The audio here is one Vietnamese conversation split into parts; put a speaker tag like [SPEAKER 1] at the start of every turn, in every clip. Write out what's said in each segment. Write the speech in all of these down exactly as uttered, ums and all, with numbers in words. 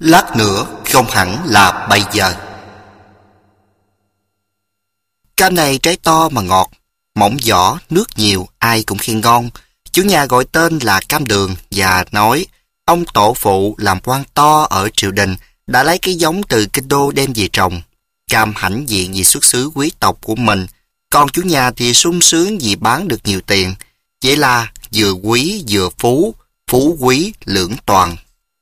[SPEAKER 1] Lát nữa không hẳn là bây giờ. Cam này trái to mà ngọt, mỏng vỏ, nước nhiều, ai cũng khen ngon. Chủ nhà gọi tên là Cam Đường và nói ông tổ phụ làm quan to ở triều đình đã lấy cái giống từ kinh đô đem về trồng. Cam hãnh diện vì xuất xứ quý tộc của mình, còn chủ nhà thì sung sướng vì bán được nhiều tiền. Vậy là vừa quý vừa phú, phú quý lưỡng toàn.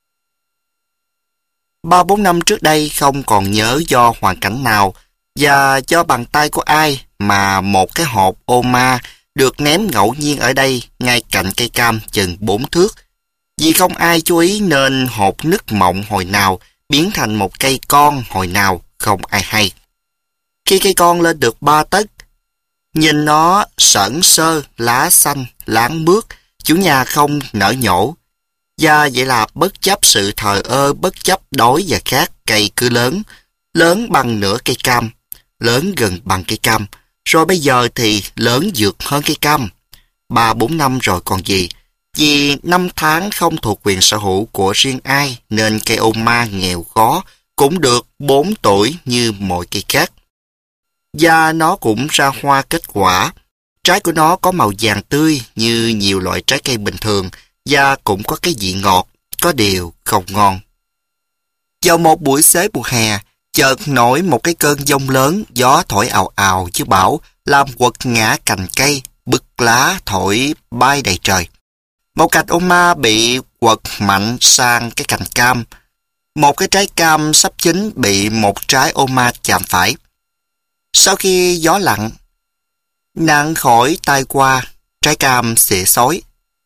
[SPEAKER 1] Ba bốn năm trước đây không còn nhớ do hoàn cảnh nào và do bàn tay của ai mà một cái hộp ô ma được ném ngẫu nhiên ở đây ngay cạnh cây cam chừng bốn thước. Vì không ai chú ý nên hộp nứt mộng hồi nào biến thành một cây con hồi nào không ai hay. Khi cây con lên được ba tấc, nhìn nó sẩn sơ, lá xanh, láng mướt, chủ nhà không nở nhổ. Và vậy là bất chấp sự thờ ơ, bất chấp đói và khát, cây cứ lớn, lớn bằng nửa cây cam, lớn gần bằng cây cam, rồi bây giờ thì lớn vượt hơn cây cam. Ba bốn năm rồi còn gì, vì năm tháng không thuộc quyền sở hữu của riêng ai nên cây ô ma nghèo khó cũng được bốn tuổi như mọi cây khác. Và nó cũng ra hoa kết quả. Trái của nó có màu vàng tươi như nhiều loại trái cây bình thường và cũng có cái vị ngọt, có điều không ngon. Vào một buổi xế mùa hè, chợt nổi một cái cơn giông lớn, gió thổi ào ào chứ bão, làm quật ngã cành cây, bức lá thổi bay đầy trời. Một cành ô ma bị quật mạnh sang cái cành cam. Một cái trái cam sắp chín bị một trái ô ma chạm phải. Sau khi gió lặng, nạn khỏi tai qua, trái cam xệ xối.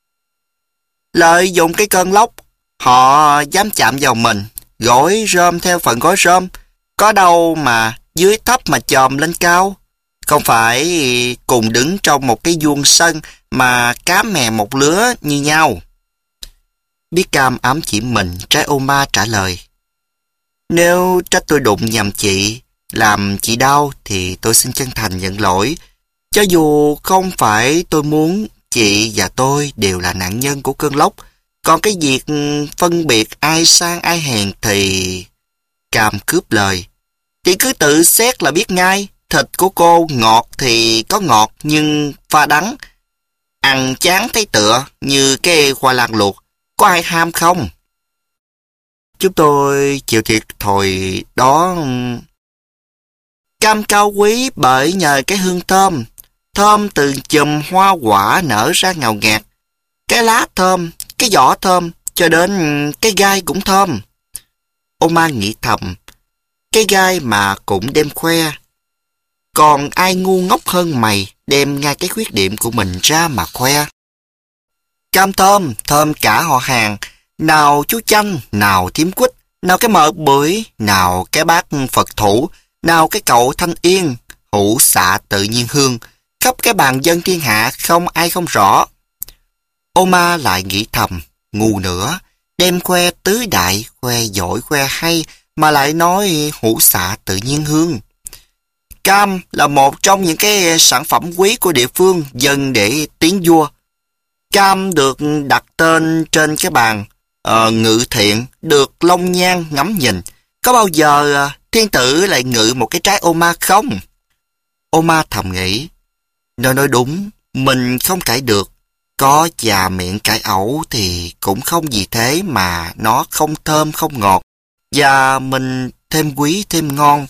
[SPEAKER 1] Lợi dụng cái cơn lốc, họ dám chạm vào mình, gối rơm theo phần gói rơm, có đâu mà dưới thấp mà chòm lên cao. Không phải cùng đứng trong một cái vuông sân mà cá mè một lứa như nhau. Biết cam ám chỉ mình, trái ô ma trả lời. Nếu trách tôi đụng nhầm chị, làm chị đau thì tôi xin chân thành nhận lỗi. Cho dù không phải tôi muốn, chị và tôi đều là nạn nhân của cơn lốc. Còn cái việc phân biệt ai sang ai hèn thì... Cam cướp lời. Thì cứ tự xét là biết ngay. Thịt của cô ngọt thì có ngọt nhưng pha đắng. Ăn chán thấy tựa như cái khoai lang luộc. Có ai ham không? Chúng tôi chịu thiệt thòi đó. Cam cao quý bởi nhờ cái hương thơm. Thơm từ chùm hoa quả nở ra ngào ngạt. Cái lá thơm, cái vỏ thơm, cho đến cái gai cũng thơm. Ô ma nghĩ thầm, cái gai mà cũng đem khoe. Còn ai ngu ngốc hơn mày đem ngay cái khuyết điểm của mình ra mà khoe. Cam thơm, thơm cả họ hàng. Nào chú Chanh, nào thím Quýt, nào cái mợ Bưởi, nào cái bác Phật Thủ, nào cái cậu Thanh Yên, hữu xạ tự nhiên hương. Khắp cái bàn dân thiên hạ không ai không rõ. Ô ma lại nghĩ thầm, ngu nữa, đem khoe tứ đại, khoe giỏi, khoe hay, mà lại nói hữu xạ tự nhiên hương. Cam là một trong những cái sản phẩm quý của địa phương dần để tiếng vua. Cam được đặt tên trên cái bàn uh, ngự thiện, được long nhan ngắm nhìn. Có bao giờ uh, thiên tử lại ngự một cái trái ô ma không? Ô ma thầm nghĩ, nó nói đúng, mình không cãi được. Có già miệng cãi ẩu thì cũng không vì thế mà nó không thơm không ngọt, và mình thêm quý thêm ngon.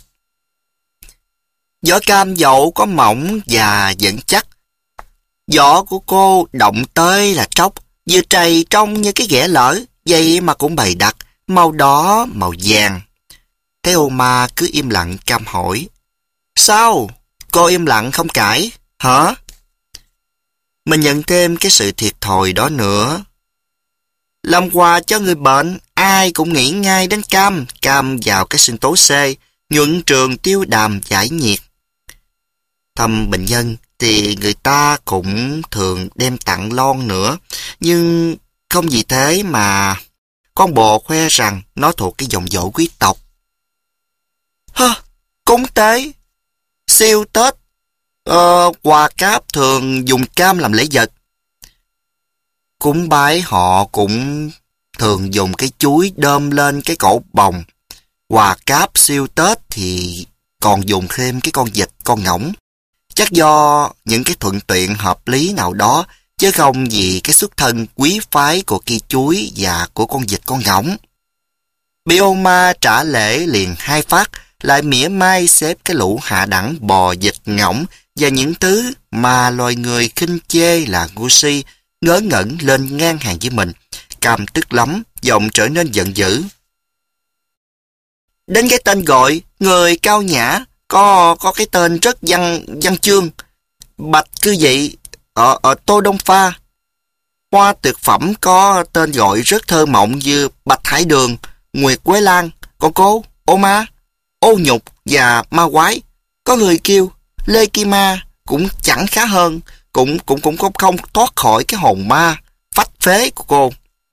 [SPEAKER 1] Vỏ cam dậu có mỏng và vẫn chắc. Vỏ của cô động tới là tróc, vừa trầy trông như cái ghẻ lỡ, vậy mà cũng bày đặt, màu đỏ, màu vàng. Thấy ô ma cứ im lặng, Cam hỏi, sao? Cô im lặng không cãi, hả? Mình nhận thêm cái sự thiệt thòi đó nữa. Làm quà cho người bệnh, ai cũng nghĩ ngay đến cam. Cam vào cái sinh tố C, nhuận trường tiêu đàm giải nhiệt. Thăm bệnh nhân thì người ta cũng thường đem tặng lon nữa. Nhưng không vì thế mà con bồ khoe rằng nó thuộc cái dòng dõi quý tộc. Hơ, cúng tế, siêu Tết, ờ, quà cáp thường dùng cam làm lễ vật. Cúng bái họ cũng thường dùng cái chuối đơm lên cái cổ bồng. Quà cáp siêu Tết thì còn dùng thêm cái con vịt, con ngỗng. Chắc do những cái thuận tiện hợp lý nào đó, chứ không vì cái xuất thân quý phái của cây chuối và của con vịt, con ngỗng. Bioma trả lễ liền hai phát, lại mỉa mai xếp cái lũ hạ đẳng bò, vịt, ngỗng và những thứ mà loài người khinh chê là ngu si, ngớ ngẩn lên ngang hàng với mình. Cam tức lắm, giọng trở nên giận dữ. Đến cái tên gọi, người cao nhã, có có cái tên rất văn văn chương. Bạch cư dị, ở, ở Tô Đông Pha. Hoa tuyệt phẩm có tên gọi rất thơ mộng như Bạch Hải Đường, Nguyệt Quế Lan, Con Cô, Ô Ma, Ô Nhục và Ma Quái. Có người kêu Lê Kim Ma cũng chẳng khá hơn, cũng cũng cũng không, không thoát khỏi cái hồn ma phách phế của cô.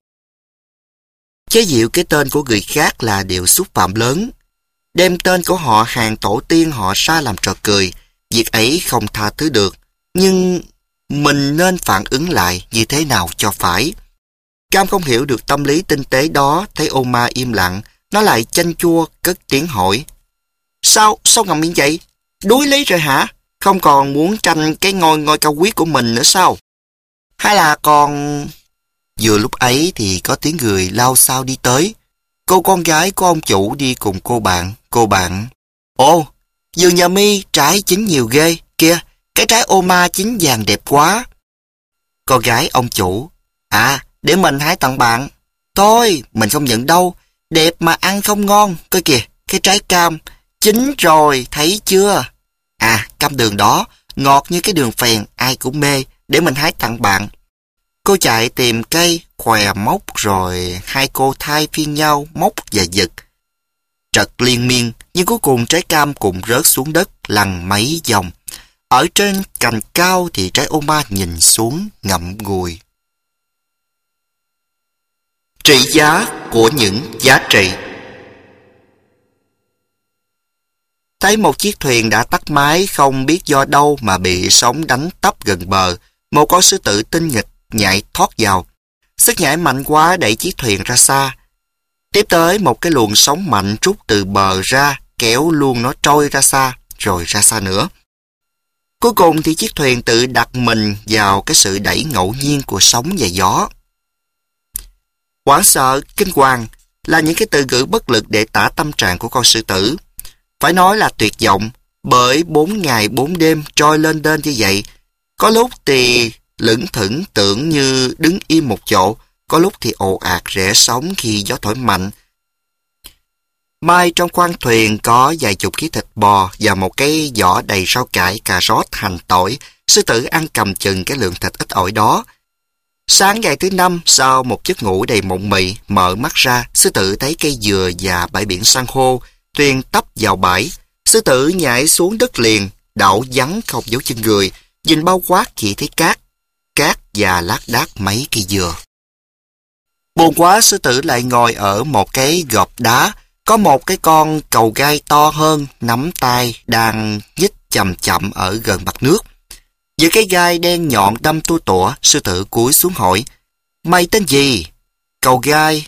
[SPEAKER 1] Chế giễu cái tên của người khác là điều xúc phạm lớn. Đem tên của họ hàng tổ tiên họ ra làm trò cười, việc ấy không tha thứ được. Nhưng mình nên phản ứng lại như thế nào cho phải. Cam không hiểu được tâm lý tinh tế đó, thấy Ô Ma im lặng, nó lại chanh chua cất tiếng hỏi. Sao, sao ngậm miệng vậy? Đuối lý rồi hả? Không còn muốn tranh cái ngôi ngôi cao quý của mình nữa sao? Hay là còn... Vừa lúc ấy thì có tiếng người lao xao đi tới. Cô con gái của ông chủ đi cùng cô bạn. Cô bạn... Ồ, vườn nhà mi trái chín nhiều ghê. Kìa, cái trái ô ma chín vàng đẹp quá. Con gái ông chủ... À, để mình hái tặng bạn. Thôi, mình không nhận đâu. Đẹp mà ăn không ngon. Coi kìa, cái trái cam. Chín rồi, thấy chưa? À, cam đường đó, ngọt như cái đường phèn, ai cũng mê. Để mình hái tặng bạn. Cô chạy tìm cây, khòe móc rồi hai cô thay phiên nhau móc và giật. Trật liên miên, nhưng cuối cùng trái cam cũng rớt xuống đất lăn mấy vòng. Ở trên cành cao thì trái ô ma nhìn xuống ngậm ngùi. Trị giá của những giá trị. Thấy một chiếc thuyền đã tắt máy không biết do đâu mà bị sóng đánh tấp gần bờ, một con sư tử tinh nghịch nhảy thoát vào. Sức nhảy mạnh quá đẩy chiếc thuyền ra xa. Tiếp tới một cái luồng sóng mạnh trút từ bờ ra, kéo luôn nó trôi ra xa, rồi ra xa nữa. Cuối cùng thì chiếc thuyền tự đặt mình vào cái sự đẩy ngẫu nhiên của sóng và gió. Hoảng sợ, kinh hoàng là những cái từ ngữ bất lực để tả tâm trạng của con sư tử. Phải nói là tuyệt vọng, bởi bốn ngày bốn đêm trôi lên đên như vậy. Có lúc thì lững thững tưởng như đứng im một chỗ, có lúc thì ồ ạt rẽ sóng khi gió thổi mạnh. May trong khoang thuyền có vài chục ký thịt bò và một cái giỏ đầy rau cải, cà rốt, hành tỏi. Sư tử ăn cầm chừng cái lượng thịt ít ỏi đó. Sáng ngày thứ năm, sau một giấc ngủ đầy mộng mị, mở mắt ra, sư tử thấy cây dừa và bãi biển san hô. Thuyền tấp vào bãi, sư tử nhảy xuống đất liền, đậu vắng không dấu chân người, nhìn bao quát chỉ thấy cát, cát và lác đác mấy cây dừa. Buồn quá, sư tử lại ngồi ở một cái gọp đá, có một cái con cầu gai to hơn nắm tay đang nhích chậm chậm ở gần mặt nước. Giữa cái gai đen nhọn đâm tua tủa, sư tử cúi xuống hỏi, mày tên gì? Cầu gai.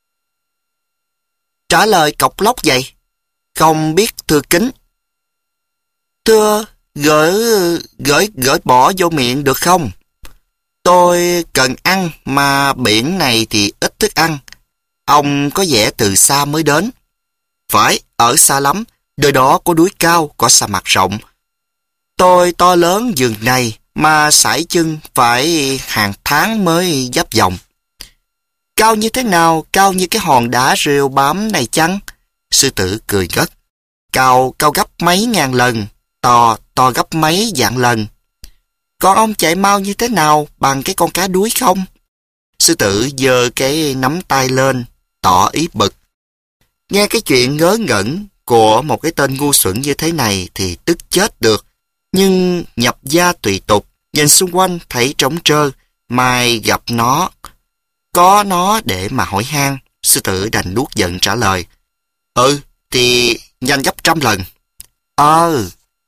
[SPEAKER 1] Trả lời cọc lóc vậy. Không biết thưa kính. Thưa, gửi, gửi, gửi bỏ vô miệng được không? Tôi cần ăn mà biển này thì ít thức ăn. Ông có vẻ từ xa mới đến. Phải, ở xa lắm. Nơi đó có núi cao, có sa mạc rộng. Tôi to lớn giường này mà sải chân phải hàng tháng mới giáp vòng. Cao như thế nào? Cao như cái hòn đá rêu bám này chăng? Sư tử cười ngất. Cao, cao gấp mấy ngàn lần, to, to gấp mấy vạn lần. Còn ông chạy mau như thế nào, bằng cái con cá đuối không? Sư tử giơ cái nắm tay lên, tỏ ý bực. Nghe cái chuyện ngớ ngẩn của một cái tên ngu xuẩn như thế này thì tức chết được. Nhưng nhập gia tùy tục, nhìn xung quanh thấy trống trơ, mai gặp nó, có nó để mà hỏi han. Sư tử đành nuốt giận trả lời. Ừ, thì nhanh gấp trăm lần. Ờ.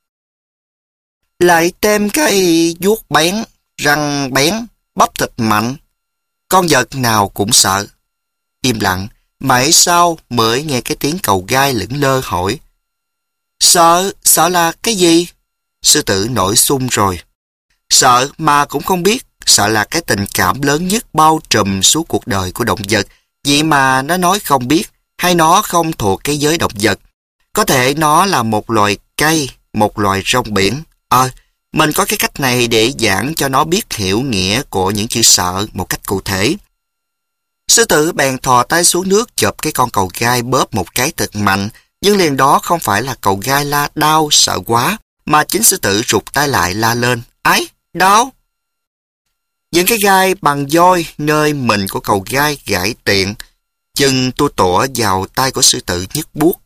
[SPEAKER 1] Lại thêm cái vuốt bén, răng bén, bắp thịt mạnh. Con vật nào cũng sợ. im lặng, mãi sau mới nghe cái tiếng cầu gai lững lơ hỏi. Sợ, sợ là cái gì? Sư tử nổi sung rồi. Sợ mà cũng không biết, sợ là cái tình cảm lớn nhất bao trùm suốt cuộc đời của động vật. Vậy mà nó nói không biết, hay nó không thuộc cái giới động vật. Có thể nó là một loài cây, một loài rong biển. Ờ, à, mình có cái cách này để giảng cho nó biết hiểu nghĩa của những chữ sợ một cách cụ thể. Sư tử bèn thò tay xuống nước chộp cái con cầu gai bóp một cái thật mạnh, nhưng liền đó không phải là cầu gai la đau sợ quá, mà chính sư tử rụt tay lại la lên. Ái, đau! Những cái gai bằng voi nơi mình của cầu gai gãy tiện, chân tua tủa vào tay của sư tử nhức buốt.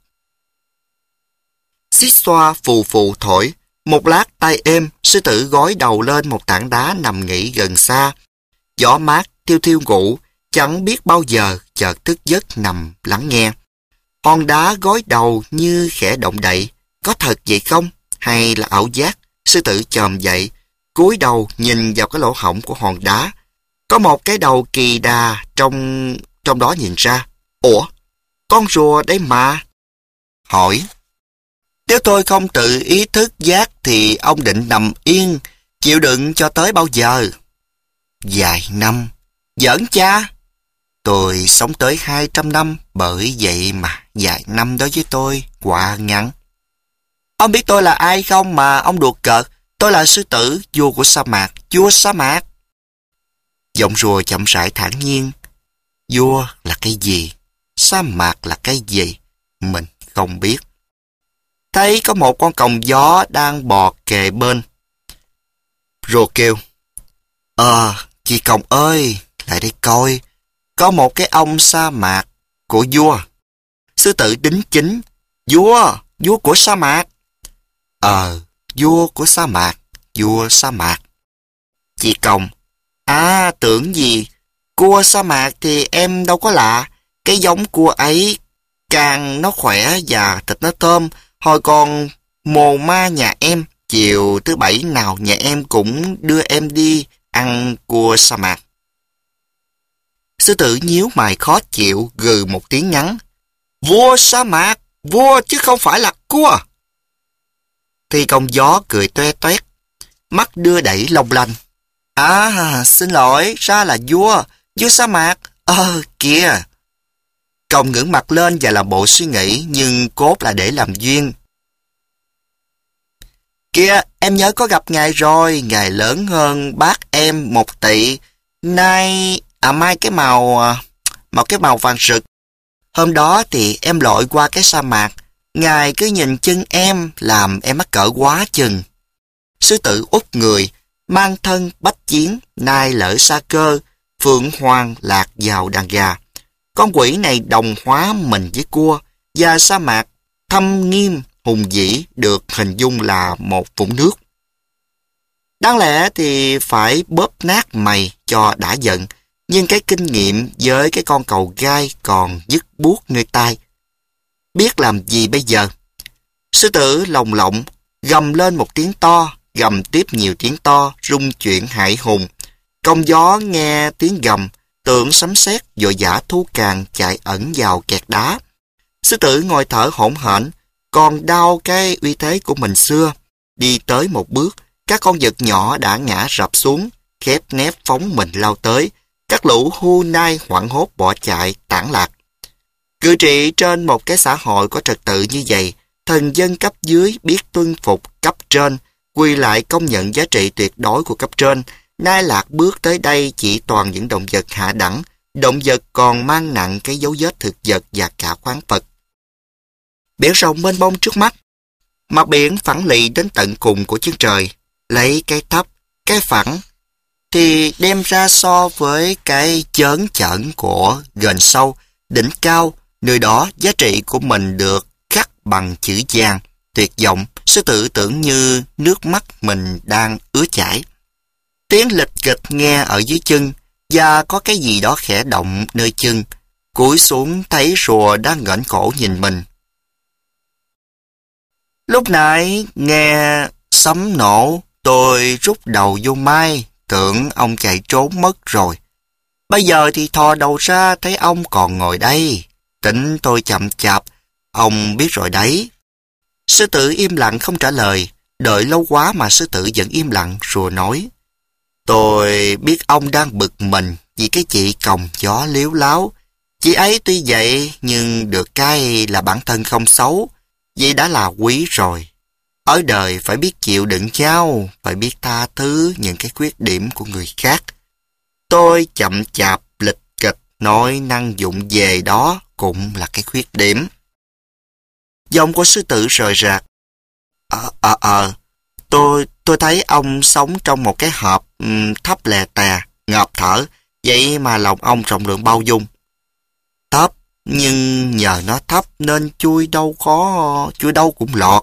[SPEAKER 1] Xích xoa phù phù thổi, một lát tay êm, sư tử gối đầu lên một tảng đá nằm nghỉ gần xa. Gió mát, thiêu thiêu ngủ, chẳng biết bao giờ chợt thức giấc nằm lắng nghe. Hòn đá gối đầu như khẽ động đậy, có thật vậy không? Hay là ảo giác? Sư tử chồm dậy, cúi đầu nhìn vào cái lỗ hổng của hòn đá. Có một cái đầu kỳ đà trong trong đó nhìn ra. Ủa, con rùa đấy mà. Hỏi, nếu tôi không tự ý thức giác thì ông định nằm yên, chịu đựng cho tới bao giờ? Vài năm. Giỡn cha. Tôi sống tới hai trăm năm, bởi vậy mà vài năm đó với tôi quá ngắn. Ông biết tôi là ai không mà ông đùa cợt? Tôi là sư tử, vua của sa mạc, vua sa mạc. Giọng rùa chậm rãi thản nhiên. Vua là cái gì? Sa mạc là cái gì? Mình không biết. Thấy có một con còng gió đang bò kề bên. Rùa kêu, Ờ, chị còng ơi, lại đây coi. Có một cái ông sa mạc của vua. Sư tử đính chính. Vua, vua của sa mạc. Ờ, vua của sa mạc, vua sa mạc. Chị còng, à tưởng gì, cua sa mạc thì em đâu có lạ. Cái giống cua ấy càng nó khỏe và thịt nó thơm. Hồi còn mồ ma nhà em, chiều thứ bảy nào nhà em cũng đưa em đi ăn cua sa mạc. Sư tử nhíu mày khó chịu, gừ một tiếng ngắn. Vua sa mạc, vua chứ không phải là cua. Thì còng gió cười toe toét, mắt đưa đẩy long lanh. À, xin lỗi, ra là vua, vua sa mạc. Ờ, kìa. Còng ngẩng mặt lên và làm bộ suy nghĩ, nhưng cốt là để làm duyên. Kìa, em nhớ có gặp ngài rồi, ngài lớn hơn bác em một tỷ. Nay, à mai cái màu, màu cái màu vàng rực. Hôm đó thì em lội qua cái sa mạc, ngài cứ nhìn chân em, làm em mắc cỡ quá chừng. Sư tử út người, mang thân bách chiến, nay lỡ xa cơ, phượng hoàng lạc vào đàn gà. Con quỷ này đồng hóa mình với cua, và sa mạc thâm nghiêm, hùng vĩ được hình dung là một vũng nước. Đáng lẽ thì phải bóp nát mày cho đã giận, nhưng cái kinh nghiệm với cái con cầu gai còn nhức buốt nơi tai. Biết làm gì bây giờ? Sư tử lồng lộng, gầm lên một tiếng to, gầm tiếp nhiều tiếng to, rung chuyển hải hùng. Còng gió nghe tiếng gầm, tưởng sấm sét vội vã thu càng chạy ẩn vào kẹt đá. Sư tử ngồi thở hổn hển, còn đau cái uy thế của mình xưa. Đi tới một bước, các con vật nhỏ đã ngã rập xuống, khép nép phóng mình lao tới. Các lũ hu nai hoảng hốt bỏ chạy, tản lạc. Cư trị trên một cái xã hội có trật tự như vậy, thần dân cấp dưới biết tuân phục cấp trên, quy lại công nhận giá trị tuyệt đối của cấp trên. Nay lạc bước tới đây chỉ toàn những động vật hạ đẳng, động vật còn mang nặng cái dấu vết thực vật và cả khoáng vật. Biển rộng mênh mông trước mắt, mặt biển phẳng lì đến tận cùng của chân trời, lấy cái thấp, cái phẳng, thì đem ra so với cái chớn chởn của gần sâu, đỉnh cao, nơi đó giá trị của mình được khắc bằng chữ vàng, tuyệt vọng. Sư tử tưởng như nước mắt mình đang ứa chảy. Tiếng lịch kịch nghe ở dưới chân, và có cái gì đó khẽ động nơi chân. Cúi xuống thấy rùa đang ngẩng cổ nhìn mình. Lúc nãy nghe sấm nổ, tôi rút đầu vô mai, tưởng ông chạy trốn mất rồi. Bây giờ thì thò đầu ra thấy ông còn ngồi đây. Tính tôi chậm chạp, ông biết rồi đấy. Sư tử im lặng không trả lời. Đợi lâu quá mà sư tử vẫn im lặng rồi nói. Tôi biết ông đang bực mình vì cái chị còng gió liếu láo. Chị ấy tuy vậy nhưng được cái là bản thân không xấu. Vậy đã là quý rồi. Ở đời phải biết chịu đựng nhau, phải biết tha thứ những cái khuyết điểm của người khác. Tôi chậm chạp lịch kịch nói năng dụng về đó cũng là cái khuyết điểm. Giọng của sư tử rời rạc. Ờ, ờ, ờ, tôi, tôi thấy ông sống trong một cái hộp um, thấp lè tè, ngợp thở, vậy mà lòng ông rộng lượng bao dung. Thấp, nhưng nhờ nó thấp nên chui đâu có, chui đâu cũng lọt.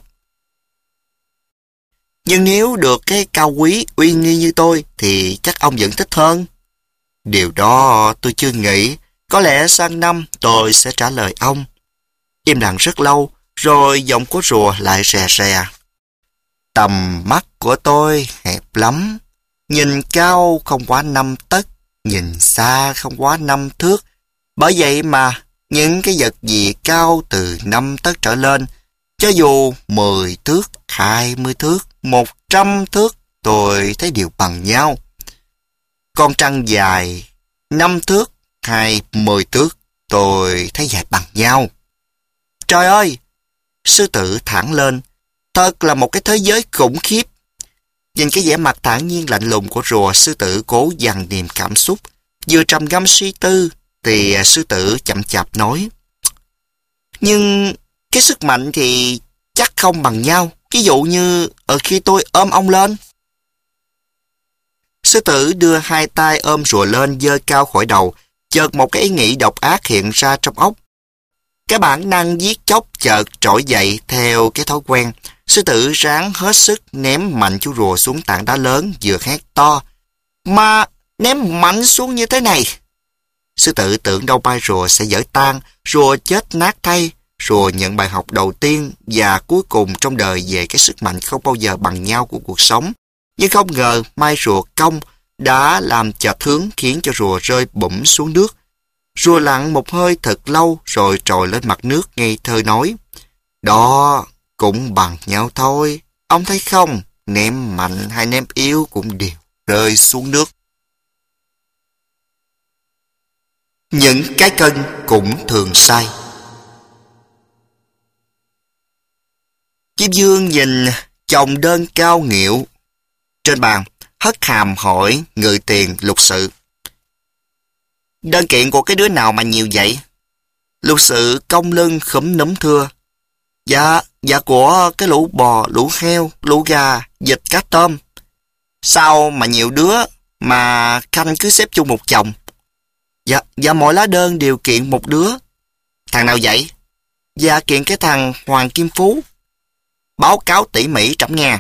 [SPEAKER 1] Nhưng nếu được cái cao quý, uy nghi như tôi, thì chắc ông vẫn thích hơn. Điều đó tôi chưa nghĩ, có lẽ sang năm tôi sẽ trả lời ông. Im lặng rất lâu, rồi giọng của rùa lại rè rè. Tầm mắt của tôi hẹp lắm, nhìn cao không quá năm tấc, nhìn xa không quá năm thước. Bởi vậy mà những cái vật gì cao từ năm tấc trở lên, cho dù mười thước, hai mươi thước, một trăm thước, tôi thấy đều bằng nhau. Con trăng dài năm thước hay mười thước, tôi thấy dài bằng nhau. Trời ơi! Sư tử thẳng lên. Thật là một cái thế giới khủng khiếp. Nhìn cái vẻ mặt thản nhiên lạnh lùng của rùa, sư tử cố dằn niềm cảm xúc. Vừa trầm ngâm suy tư, thì sư tử chậm chạp nói. Nhưng cái sức mạnh thì chắc không bằng nhau. Ví dụ như ở khi tôi ôm ông lên. Sư tử đưa hai tay ôm rùa lên giơ cao khỏi đầu. Chợt một cái ý nghĩ độc ác hiện ra trong óc. Cái bản năng giết chóc chợt trỗi dậy theo cái thói quen. Sư tử ráng hết sức ném mạnh chú rùa xuống tảng đá lớn, vừa hét to. Mà ném mạnh xuống như thế này. Sư tử tưởng đâu bay rùa sẽ vỡ tan, rùa chết nát thay. Rùa nhận bài học đầu tiên và cuối cùng trong đời về cái sức mạnh không bao giờ bằng nhau của cuộc sống. Nhưng không ngờ mai rùa công đã làm chệch hướng khiến cho rùa rơi bủm xuống nước. Rùa lặn một hơi thật lâu rồi trồi lên mặt nước ngây thơ nói. Đó cũng bằng nhau thôi. Ông thấy không, ném mạnh hay ném yếu cũng đều rơi xuống nước. Những cái cân cũng thường sai. Chiêm Dương nhìn chồng đơn cao nghịu trên bàn, hất hàm hỏi người tiền lục sự. Đơn kiện của cái đứa nào mà nhiều vậy? Lục sự cong lưng khúm núm thưa. Dạ, dạ của cái lũ bò, lũ heo, lũ gà, vịt, cá tôm. Sao mà nhiều đứa mà khanh cứ xếp chung một chồng? Dạ, dạ mỗi lá đơn đều kiện một đứa. Thằng nào vậy? Dạ kiện cái thằng Hoàng Kim Phú. Báo cáo tỉ mỉ trẫm nghe.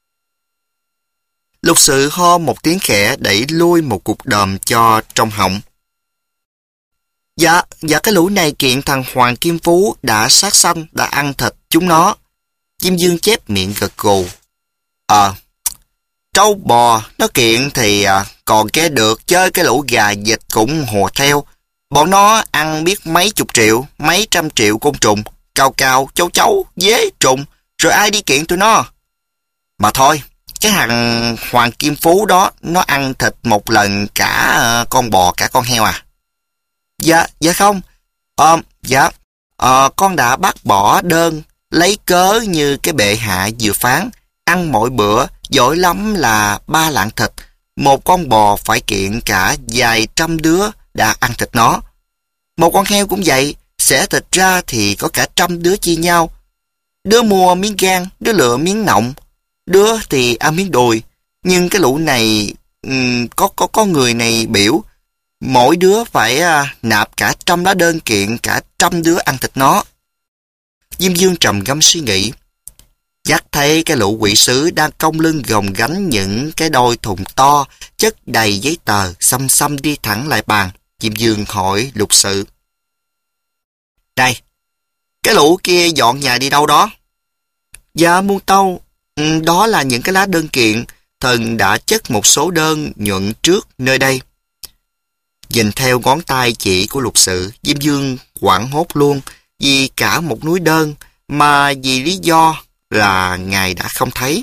[SPEAKER 1] Lục sự ho một tiếng khẽ đẩy lui một cục đờm cho trong họng. Dạ, dạ cái lũ này kiện thằng Hoàng Kim Phú đã sát sanh, đã ăn thịt chúng nó. Chiêm Dương chép miệng gật gù. Ờ, trâu bò nó kiện thì à, còn cái được, chơi cái lũ gà vịt cũng hùa theo. Bọn nó ăn biết mấy chục triệu, mấy trăm triệu côn trùng, cao cao, chấu chấu, dế trùng, rồi ai đi kiện tụi nó. Mà thôi, cái thằng Hoàng Kim Phú đó, nó ăn thịt một lần cả uh, con bò, cả con heo à? Dạ, dạ không. Ờ, dạ, ờ, con đã bác bỏ đơn, lấy cớ như cái bệ hạ vừa phán, ăn mỗi bữa, giỏi lắm là ba lạng thịt, một con bò phải kiện cả vài trăm đứa đã ăn thịt nó. Một con heo cũng vậy, xẻ thịt ra thì có cả trăm đứa chia nhau. Đứa mua miếng gan, đứa lựa miếng nọng, đứa thì ăn miếng đùi. Nhưng cái lũ này, um, có, có, có người này biểu, mỗi đứa phải uh, nạp cả trăm lá đơn kiện cả trăm đứa ăn thịt nó. Diêm Dương trầm ngâm suy nghĩ. Chắc thấy cái lũ quỷ sứ đang cong lưng gồng gánh những cái đôi thùng to, chất đầy giấy tờ, xăm xăm đi thẳng lại bàn. Diêm Dương hỏi lục sự. Này, cái lũ kia dọn nhà đi đâu đó? Dạ muôn tâu, ừ, đó là những cái lá đơn kiện, thần đã chất một số đơn nhuận trước nơi đây. Nhìn theo ngón tay chỉ của lục sự, Diêm Dương hoảng hốt luôn, vì cả một núi đơn, mà vì lý do là ngài đã không thấy.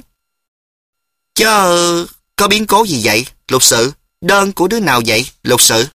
[SPEAKER 1] Chớ có biến cố gì vậy, lục sự? Đơn của đứa nào vậy, lục sự?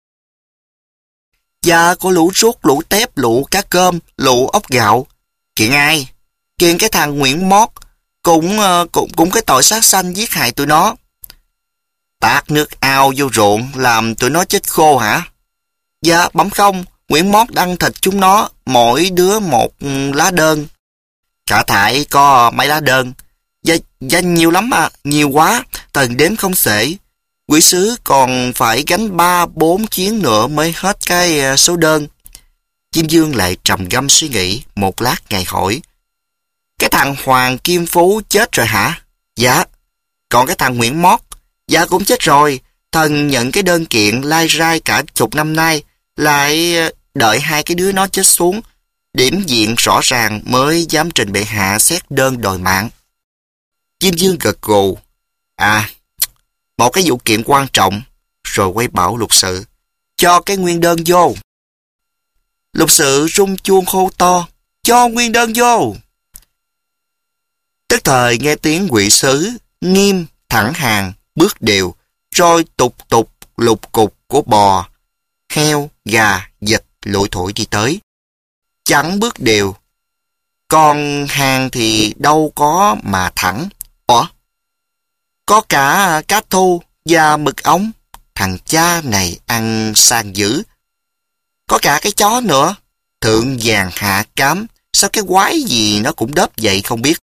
[SPEAKER 1] Dạ của lũ ruốc, lũ tép, lũ cá cơm, lũ ốc gạo. Kiện ai? Kiện cái thằng Nguyễn Mót, cũng cũng cũng cái tội sát sanh giết hại tụi nó. Tạt nước ao vô ruộng làm tụi nó chết khô hả? Dạ bẩm không, Nguyễn Mót ăn thịt chúng nó, mỗi đứa một lá đơn. Cả thải có mấy lá đơn? Dạ, dạ nhiều lắm à, nhiều quá, tần đếm không xuể. Quỷ sứ còn phải gánh ba bốn chuyến nữa mới hết cái số đơn. Diêm Dương lại trầm ngâm suy nghĩ, một lát ngài hỏi. Cái thằng Hoàng Kim Phú chết rồi hả? Dạ. Còn cái thằng Nguyễn Mót? Dạ cũng chết rồi. Thần nhận cái đơn kiện lai rai cả chục năm nay, lại đợi hai cái đứa nó chết xuống, điểm diện rõ ràng mới dám trình bệ hạ xét đơn đòi mạng. Diêm Dương gật gù. À, một cái vụ kiện quan trọng. Rồi quay bảo lục sự. Cho cái nguyên đơn vô. Lục sự rung chuông hô to. Cho nguyên đơn vô. Tức thời nghe tiếng quỷ sứ, nghiêm, thẳng hàng, bước đều, rồi tục tục lục cục của bò, heo, gà, vịt lủi thủi đi tới. Chẳng bước đều. Còn hàng thì đâu có mà thẳng. Ủa? Có cả cá thu và mực ống. Thằng cha này ăn sang dữ. Có cả cái chó nữa. Thượng vàng hạ cám. Sao cái quái gì nó cũng đớp vậy không biết.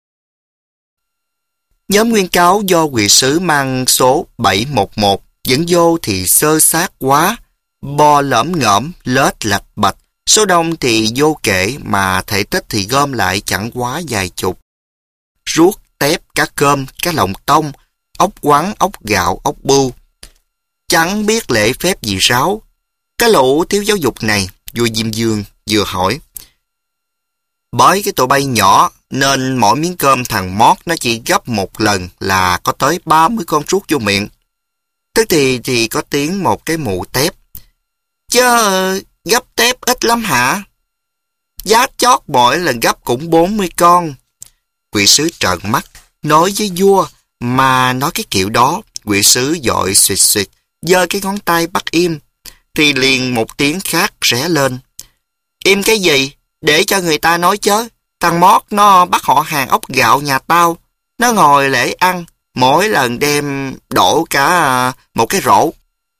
[SPEAKER 1] Nhóm nguyên cáo do quỷ sứ mang số bảy một một dẫn vô thì sơ sát quá. Bò lởm ngởm, lết lạch bạch. Số đông thì vô kể mà thể tích thì gom lại chẳng quá vài chục. Ruốc, tép, cá cơm, cá lồng tông, ốc quắn, ốc gạo, ốc bưu. Chẳng biết lễ phép gì ráo. Cái lũ thiếu giáo dục này, vua Diêm Dương vừa hỏi. Bởi cái tụi bay nhỏ nên mỗi miếng cơm thằng Mót nó chỉ gấp một lần là có tới ba mươi con ruốc vô miệng. Tức thì thì có tiếng một cái mụ tép. Chớ gấp tép ít lắm hả? Giá chót mỗi lần gấp cũng bốn mươi con. Quỷ sứ trợn mắt, nói với vua, mà nói cái kiểu đó, quỷ sứ dội xuyệt xuyệt, giơ cái ngón tay bắt im, thì liền một tiếng khác ré lên. Im cái gì? Để cho người ta nói chớ. Thằng Mót nó bắt họ hàng ốc gạo nhà tao. Nó ngồi lễ ăn, mỗi lần đem đổ cả một cái rổ.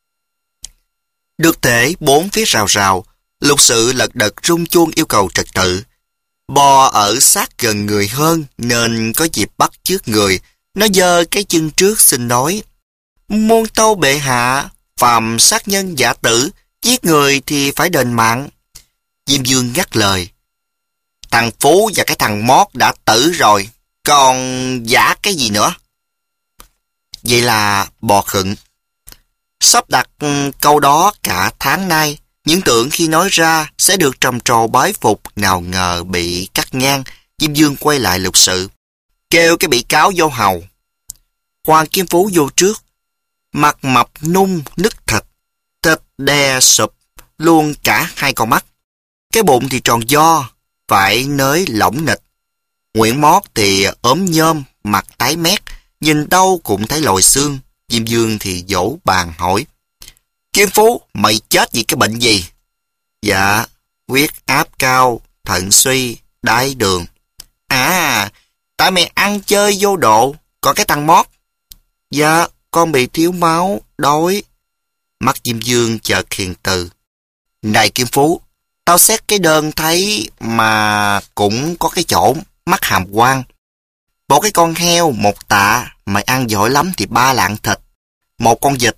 [SPEAKER 1] Được thể bốn phía rào rào, lục sự lật đật rung chuông yêu cầu trật tự. Bò ở sát gần người hơn nên có dịp bắt trước người. Nó giơ cái chân trước xin nói. Muôn tâu bệ hạ, phàm sát nhân giả tử, giết người thì phải đền mạng. Diêm Dương ngắt lời. Thằng Phú và cái thằng Mót đã tử rồi, còn giả cái gì nữa? Vậy là bò khựng. Sắp đặt câu đó cả tháng nay, những tưởng khi nói ra sẽ được trầm trồ bái phục, nào ngờ bị cắt ngang. Diêm Dương quay lại lục sự. Kêu cái bị cáo vô hầu. Hoàng Kim Phú vô trước. Mặt mập nung nứt thịt, thịt đè sụp luôn cả hai con mắt. Cái bụng thì tròn do, phải nới lỏng nịch. Nguyễn Mót thì ốm nhôm, mặt tái mét, nhìn đâu cũng thấy lồi xương. Diêm Dương thì vỗ bàn hỏi. Kim Phú, mày chết vì cái bệnh gì? Dạ, huyết áp cao, thận suy, đái đường. À, tại mày ăn chơi vô độ. Còn cái thằng Mót? Dạ, con bị thiếu máu, đói. Mắt Diêm Dương chợt hiền từ. Này Kim Phú, tao xét cái đơn thấy mà cũng có cái chỗ mắc hàm quan. Một cái con heo, một tạ, mày ăn giỏi lắm thì ba lạng thịt. Một con vịt,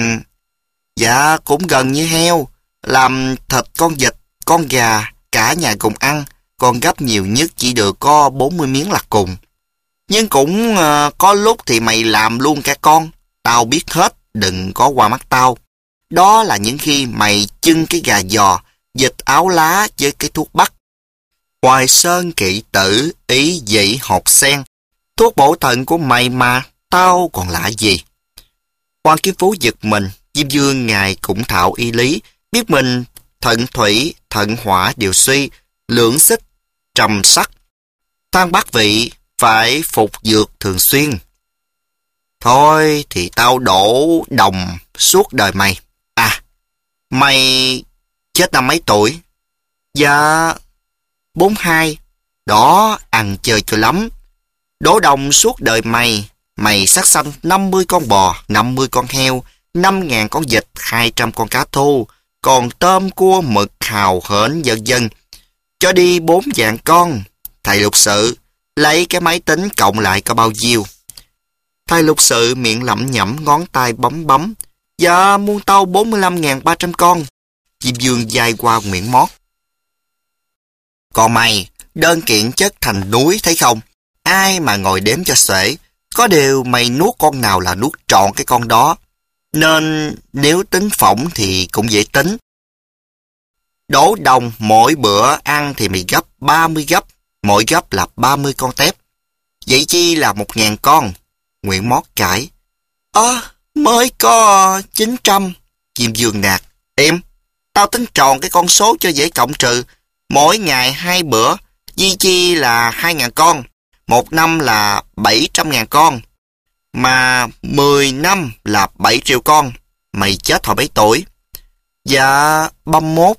[SPEAKER 1] dạ cũng gần như heo, làm thịt con vịt, con gà, cả nhà cùng ăn, còn gấp nhiều nhất chỉ được có bốn mươi miếng là cùng. Nhưng cũng uh, có lúc thì mày làm luôn cả con, tao biết hết, đừng có qua mắt tao. Đó là những khi mày chưng cái gà giò, vịt áo lá với cái thuốc bắc. Hoài Sơn kỵ tử, ý dị hột sen. Thuốc bổ thận của mày mà, tao còn lạ gì? Hoàng Kim Phú giật mình, Diêm Vương ngài cũng thạo y lý, biết mình thận thủy, thận hỏa đều suy, lưỡng xích, trầm sắc. Thang bát vị phải phục dược thường xuyên. Thôi thì tao đổ đồng suốt đời mày. À, mày chết năm mấy tuổi? Dạ, bốn hai. Đó, ăn chơi cho lắm. Đổ đồng suốt đời mày, mày sát sanh năm mươi con bò, năm mươi con heo, năm ngàn con vịt, hai trăm con cá thô, còn tôm, cua, mực, hào, hến, vân vân. Cho đi bốn vạn con. Thầy lục sự, lấy cái máy tính cộng lại có bao nhiêu? Thầy lục sự miệng lẩm nhẩm, ngón tay bấm bấm. Dạ, muôn tâu bốn mươi lăm nghìn ba trăm con. Diêm Vương dài qua miệng mót. Còn mày, đơn kiện chất thành núi thấy không? Ai mà ngồi đếm cho xuể. Có điều mày nuốt con nào là nuốt trọn cái con đó. Nên nếu tính phỏng thì cũng dễ tính. Đổ đồng mỗi bữa ăn thì mày gấp ba mươi gấp. Mỗi gấp là ba mươi con tép. Vậy chi là một ngàn con. Nguyễn Mót cãi. Ơ, à, mới có chín trăm. Diêm Vương nạt. Em, tao tính tròn cái con số cho dễ cộng trừ. Mỗi ngày hai bữa, di chi là hai ngàn con. Một năm là bảy trăm ngàn con. Mà mười năm là bảy triệu con. Mày chết hồi mấy tuổi? Dạ, ba mươi mốt.